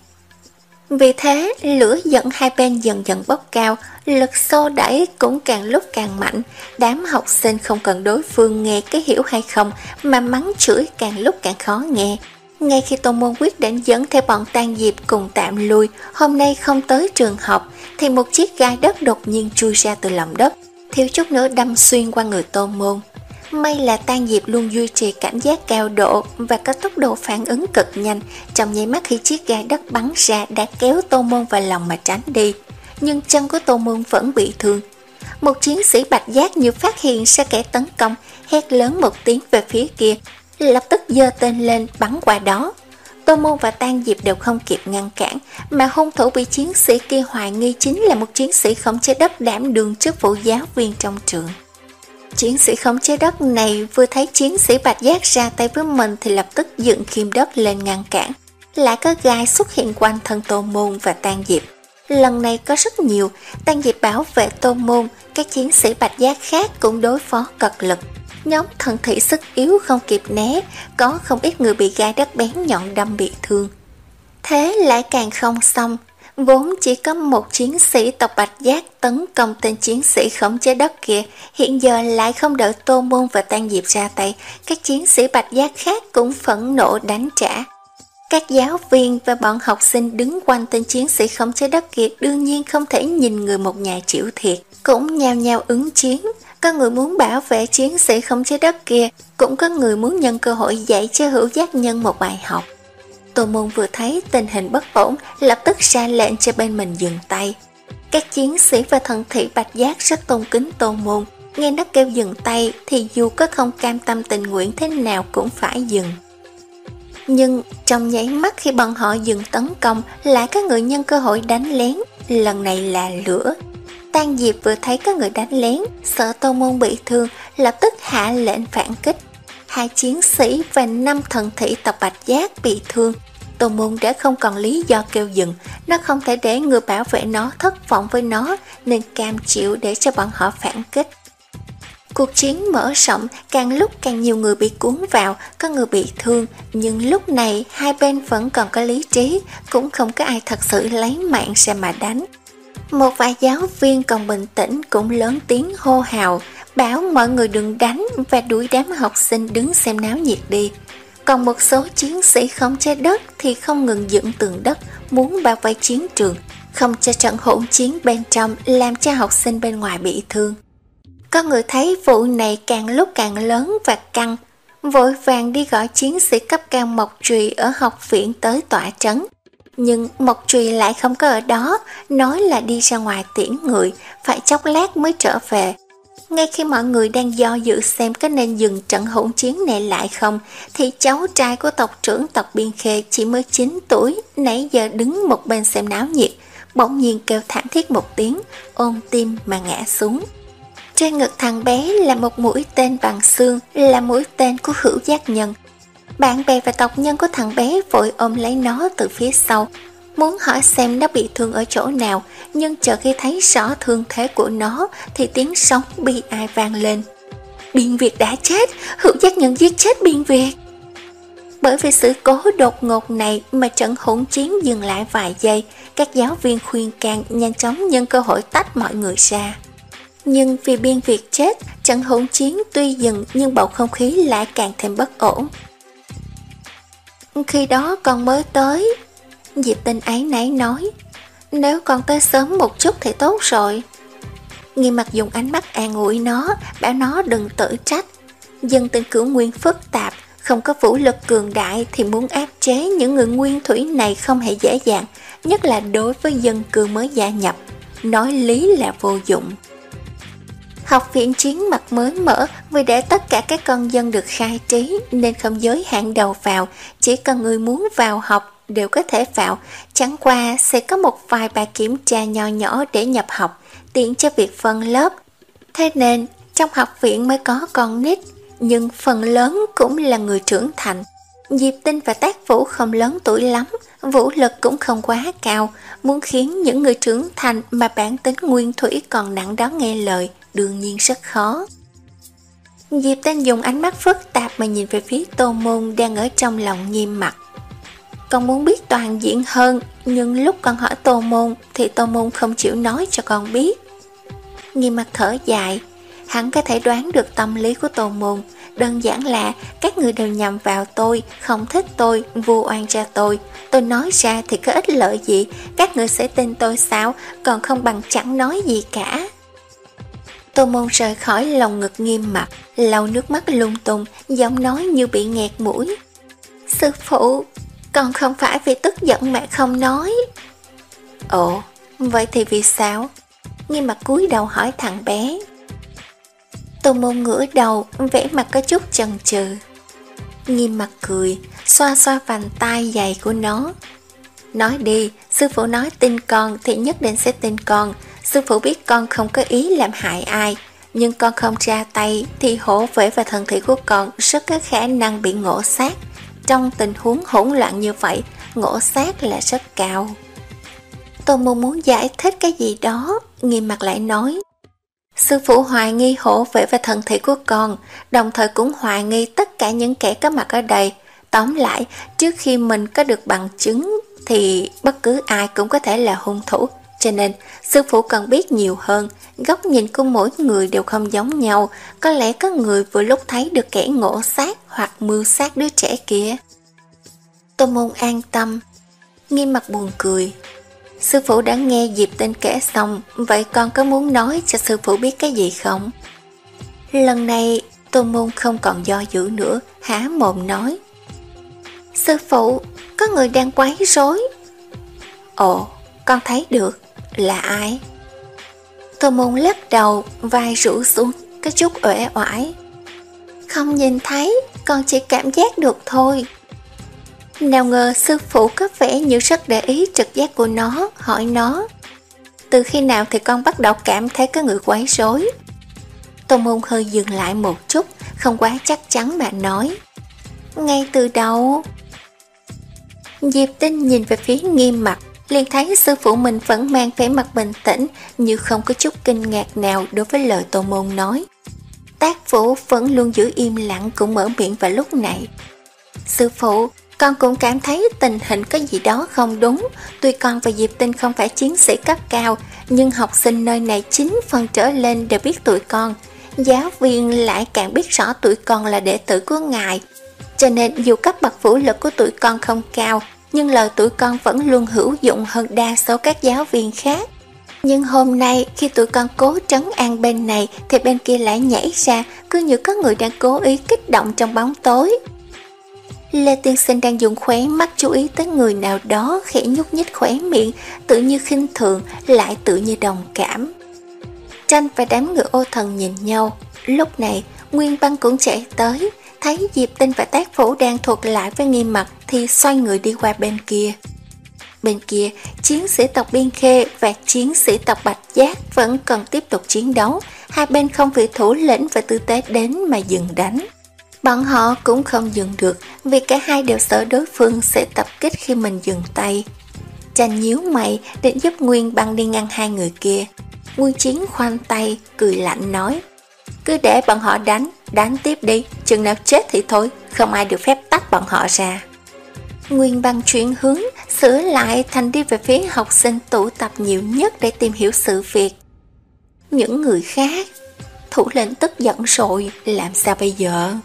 Vì thế, lửa giận hai bên dần dần bốc cao, lực xô đẩy cũng càng lúc càng mạnh. Đám học sinh không cần đối phương nghe cái hiểu hay không, mà mắng chửi càng lúc càng khó nghe. Ngay khi Tô Môn quyết định dẫn theo bọn Tang Diệp cùng tạm lui, hôm nay không tới trường học, thì một chiếc gai đất đột nhiên chui ra từ lòng đất, thiếu chút nữa đâm xuyên qua người Tô Môn. May là Tang Diệp luôn duy trì cảnh giác cao độ và có tốc độ phản ứng cực nhanh, trong nháy mắt khi chiếc gai đất bắn ra đã kéo Tô Môn vào lòng mà tránh đi. Nhưng chân của Tô Môn vẫn bị thương. Một chiến sĩ bạch giác như phát hiện ra kẻ tấn công, hét lớn một tiếng về phía kia, lập tức giơ tên lên bắn qua đó. Tô Môn và Tang Diệp đều không kịp ngăn cản, mà hung thủ bị chiến sĩ kia hoài nghi chính là một chiến sĩ khống chế đất đảm đương chức vụ giáo viên trong trường. Chiến sĩ khống chế đất này vừa thấy chiến sĩ bạch giác ra tay với mình thì lập tức dựng khiêm đất lên ngăn cản. Lại có gai xuất hiện quanh thân Tô Môn và Tang Diệp. Lần này có rất nhiều, Tang Diệp bảo vệ Tô Môn, các chiến sĩ bạch giác khác cũng đối phó cật lực. Nhóm thần thị sức yếu không kịp né, có không ít người bị gai đất bén nhọn đâm bị thương. Thế lại càng không xong, vốn chỉ có một chiến sĩ tộc bạch giác tấn công tên chiến sĩ khống chế đất kia, hiện giờ lại không đợi Tô Môn và Tang Diệp ra tay, các chiến sĩ bạch giác khác cũng phẫn nộ đánh trả. Các giáo viên và bọn học sinh đứng quanh tên chiến sĩ khống chế đất kia đương nhiên không thể nhìn người một nhà chịu thiệt, cũng nhao nhao ứng chiến. Có người muốn bảo vệ chiến sĩ khống chế đất kia, cũng có người muốn nhân cơ hội dạy cho Hữu Giác Nhân một bài học. Tô Môn vừa thấy tình hình bất ổn, lập tức ra lệnh cho bên mình dừng tay. Các chiến sĩ và thần thị bạch giác rất tôn kính Tô Môn, nghe nó kêu dừng tay thì dù có không cam tâm tình nguyện thế nào cũng phải dừng. Nhưng trong nháy mắt khi bọn họ dừng tấn công, lại có người nhân cơ hội đánh lén, lần này là lửa. Tang Diệp vừa thấy có người đánh lén, sợ Tô Môn bị thương, lập tức hạ lệnh phản kích. Hai chiến sĩ và năm thần thị tộc bạch giác bị thương. Tô Môn đã không còn lý do kêu dừng, nó không thể để người bảo vệ nó thất vọng với nó, nên cam chịu để cho bọn họ phản kích. Cuộc chiến mở rộng, càng lúc càng nhiều người bị cuốn vào, có người bị thương, nhưng lúc này hai bên vẫn còn có lý trí, cũng không có ai thật sự lấy mạng ra mà đánh. Một vài giáo viên còn bình tĩnh cũng lớn tiếng hô hào, bảo mọi người đừng đánh và đuổi đám học sinh đứng xem náo nhiệt đi. Còn một số chiến sĩ khống chế đất thì không ngừng dựng tường đất, muốn bao vây chiến trường, không cho trận hỗn chiến bên trong làm cho học sinh bên ngoài bị thương. Có người thấy vụ này càng lúc càng lớn và căng, vội vàng đi gọi chiến sĩ cấp cao Mộc Trùy ở học viện tới tọa trấn. Nhưng Mộc Trùy lại không có ở đó, nói là đi ra ngoài tiễn người, phải chốc lát mới trở về. Ngay khi mọi người đang do dự xem có nên dừng trận hỗn chiến này lại không, thì cháu trai của tộc trưởng tộc Biên Khê chỉ mới chín tuổi, nãy giờ đứng một bên xem náo nhiệt, bỗng nhiên kêu thảm thiết một tiếng, ôm tim mà ngã xuống. Trên ngực thằng bé là một mũi tên bằng xương, là mũi tên của Hữu Giác Nhân. Bạn bè và tộc nhân của thằng bé vội ôm lấy nó từ phía sau, muốn hỏi xem nó bị thương ở chỗ nào, nhưng chờ khi thấy rõ thương thế của nó thì tiếng sống bi ai vang lên. Biên Việt đã chết, Hữu Giác Nhân giết chết Biên Việt. Bởi vì sự cố đột ngột này mà trận hỗn chiến dừng lại vài giây, các giáo viên khuyên can nhanh chóng nhân cơ hội tách mọi người ra. Nhưng vì Biên Việt chết, trận hỗn chiến tuy dừng nhưng bầu không khí lại càng thêm bất ổn. Khi đó con mới tới, Diệp Tinh áy náy nói, nếu con tới sớm một chút thì tốt rồi. Nghiêm Mặt dùng ánh mắt an ủi nó, bảo nó đừng tự trách. Dân tình Cửu Nguyên phức tạp, không có vũ lực cường đại thì muốn áp chế những người nguyên thủy này không hề dễ dàng, nhất là đối với dân cư mới gia nhập. Nói lý là vô dụng. Học viện Chiến Mặt mới mở vì để tất cả các con dân được khai trí nên không giới hạn đầu vào, chỉ cần người muốn vào học đều có thể vào, chẳng qua sẽ có một vài bài kiểm tra nho nhỏ để nhập học, tiện cho việc phân lớp. Thế nên trong học viện mới có con nít, nhưng phần lớn cũng là người trưởng thành. Diệp Tinh và Tác Vũ không lớn tuổi lắm, vũ lực cũng không quá cao, muốn khiến những người trưởng thành mà bản tính nguyên thủy còn nặng đó nghe lời, đương nhiên rất khó. Diệp Tinh dùng ánh mắt phức tạp mà nhìn về phía Tô Môn đang ở trong lòng Nghiêm Mặc. Con muốn biết toàn diện hơn, nhưng lúc con hỏi Tô Môn thì Tô Môn không chịu nói cho con biết. Nghiêm Mặc thở dài, hắn có thể đoán được tâm lý của Tô Môn. Đơn giản là các người đều nhầm vào tôi, không thích tôi, vu oan cho tôi. Tôi nói ra thì có ích lợi gì, các người sẽ tin tôi sao, còn không bằng chẳng nói gì cả. Tô Môn rời khỏi lòng ngực Nghiêm Mặc, lau nước mắt lung tung, giọng nói như bị nghẹt mũi. Sư phụ, con không phải vì tức giận mà không nói. Ồ, vậy thì vì sao? Nghiêm Mặc cúi đầu hỏi thằng bé. Tô Môn ngửa đầu, vẻ mặt có chút chần chừ. Nghiêm Mặc cười, xoa xoa vành tai dày của nó. Nói đi, sư phụ nói tin con thì nhất định sẽ tin con. Sư phụ biết con không có ý làm hại ai, nhưng con không ra tay thì hổ vệ và thần thể của con rất có khả năng bị ngộ sát. Trong tình huống hỗn loạn như vậy, ngộ sát là rất cao. Tô Môn muốn giải thích cái gì đó, Nghiêm Mặc lại nói. Sư phụ hoài nghi hổ vệ và thần thể của con, đồng thời cũng hoài nghi tất cả những kẻ có mặt ở đây. Tóm lại, trước khi mình có được bằng chứng thì bất cứ ai cũng có thể là hung thủ. Cho nên, sư phụ cần biết nhiều hơn, góc nhìn của mỗi người đều không giống nhau. Có lẽ có người vừa lúc thấy được kẻ ngộ sát hoặc mưu sát đứa trẻ kia. Tô Môn an tâm. Nghiêm Mặc buồn cười. Sư phụ đã nghe Diệp Tinh kể xong, vậy con có muốn nói cho sư phụ biết cái gì không? Lần này, Tô Môn không còn do dự nữa, há mồm nói. Sư phụ, có người đang quấy rối. Ồ, con thấy được, là ai? Tô Môn lắc đầu, vai rũ xuống, có chút uể oải. Không nhìn thấy, con chỉ cảm giác được thôi. Nào ngờ sư phụ có vẻ như rất để ý trực giác của nó, hỏi nó. Từ khi nào thì con bắt đầu cảm thấy có người quấy rối? Tô Môn hơi dừng lại một chút, không quá chắc chắn mà nói. Ngay từ đầu. Diệp Tinh nhìn về phía Nghiêm Mặc, liền thấy sư phụ mình vẫn mang vẻ mặt bình tĩnh, như không có chút kinh ngạc nào đối với lời Tô Môn nói. Tác Vũ vẫn luôn giữ im lặng cũng mở miệng vào lúc này. Sư phụ, con cũng cảm thấy tình hình có gì đó không đúng. Tuy con và Diệp Tinh không phải chiến sĩ cấp cao, nhưng học sinh nơi này chín phần trở lên đều biết tụi con. Giáo viên lại càng biết rõ tụi con là đệ tử của ngài. Cho nên dù cấp bậc vũ lực của tụi con không cao, nhưng lời tụi con vẫn luôn hữu dụng hơn đa số các giáo viên khác. Nhưng hôm nay khi tụi con cố trấn an bên này thì bên kia lại nhảy ra, cứ như có người đang cố ý kích động trong bóng tối. Lê Tiên Sinh đang dùng khóe mắt chú ý tới người nào đó, khẽ nhúc nhích khóe miệng, tự như khinh thường, lại tự như đồng cảm. Tranh và đám người ô thần nhìn nhau. Lúc này, Nguyên Băng cũng chạy tới, thấy Diệp Tinh và Tác Vũ đang thuật lại với Nghiêm Mặc thì xoay người đi qua bên kia. Bên kia, chiến sĩ tộc Biên Khê và chiến sĩ tộc Bạch Giác vẫn còn tiếp tục chiến đấu, hai bên không vì thủ lĩnh và tư tế đến mà dừng đánh. Bọn họ cũng không dừng được vì cả hai đều sợ đối phương sẽ tập kích khi mình dừng tay. Tranh nhíu mày định giúp Nguyên Băng đi ngăn hai người kia. Nguyên Chiến khoanh tay, cười lạnh nói. Cứ để bọn họ đánh, đánh tiếp đi, chừng nào chết thì thôi, không ai được phép tách bọn họ ra. Nguyên Băng chuyển hướng, sửa lại thành đi về phía học sinh tụ tập nhiều nhất để tìm hiểu sự việc. Những người khác, thủ lĩnh tức giận rồi, làm sao bây giờ?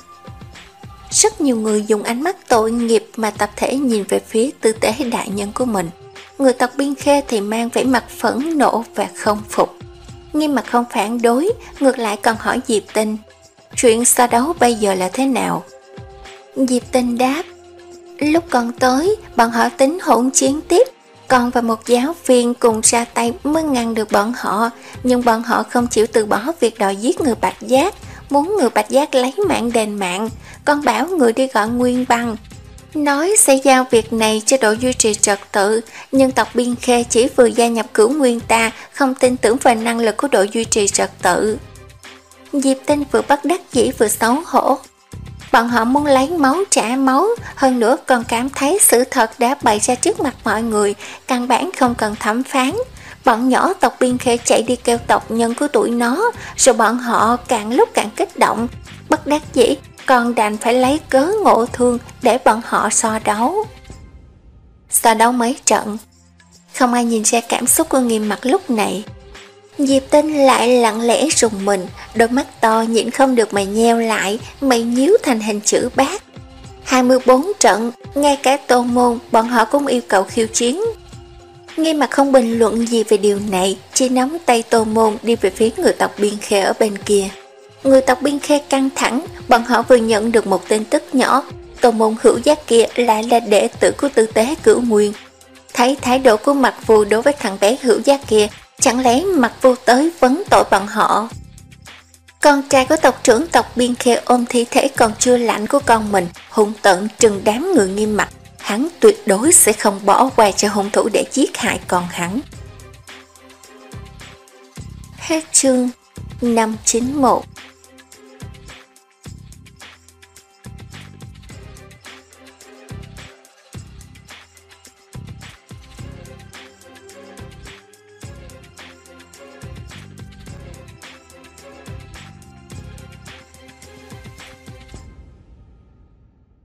Rất nhiều người dùng ánh mắt tội nghiệp mà tập thể nhìn về phía tư tế đại nhân của mình. Người tộc Biên Khê thì mang vẻ mặt phẫn nộ và không phục. Nghiêm Mặc không phản đối, ngược lại còn hỏi Diệp Tinh, chuyện so đấu bây giờ là thế nào? Diệp Tinh đáp, lúc còn tới, bọn họ tính hỗn chiến tiếp, Con và một giáo viên cùng ra tay mới ngăn được bọn họ, nhưng bọn họ không chịu từ bỏ việc đòi giết người Bạch Giác, muốn người Bạch Giác lấy mạng đền mạng. Con bảo người đi gọi Nguyên Băng, nói sẽ giao việc này cho đội duy trì trật tự, nhưng tộc Biên Khê chỉ vừa gia nhập Cửu Nguyên ta, không tin tưởng vào năng lực của đội duy trì trật tự. Diệp Tinh vừa bất đắc dĩ vừa xấu hổ. Bọn họ muốn lấy máu trả máu, hơn nữa còn cảm thấy sự thật đã bày ra trước mặt mọi người, căn bản không cần thẩm phán. Bọn nhỏ tộc Biên Khê chạy đi kêu tộc nhân của tụi nó, rồi bọn họ càng lúc càng kích động, bất đắc dĩ còn đành phải lấy cớ Ngộ Thương để bọn họ so đấu. So đấu mấy trận, không ai nhìn ra cảm xúc của Nghiêm Mặc lúc này. Diệp Tinh lại lặng lẽ rùng mình, đôi mắt to nhịn không được mày nheo lại, mày nhíu thành hình chữ bát. hai mươi bốn trận, ngay cả Tô Môn bọn họ cũng yêu cầu khiêu chiến. Nghiêm Mặc không bình luận gì về điều này, chỉ nắm tay Tô Môn đi về phía người tộc Biên Khê ở bên kia. Người tộc Biên Khê căng thẳng, bọn họ vừa nhận được một tin tức nhỏ, Tô Môn Hữu Giác kia lại là đệ tử của Tư Tế Cửu Nguyên. Thấy thái độ của Mặc Vu đối với thằng bé Hữu Giác kia, chẳng lẽ Mặc Vu tới vấn tội bọn họ? Con trai của tộc trưởng tộc Biên Khê ôm thi thể còn chưa lạnh của con mình, hung tợn trừng đám người Nghiêm Mặc. Hắn tuyệt đối sẽ không bỏ qua cho hung thủ để giết hại con hắn. Hết chương năm chín mốt.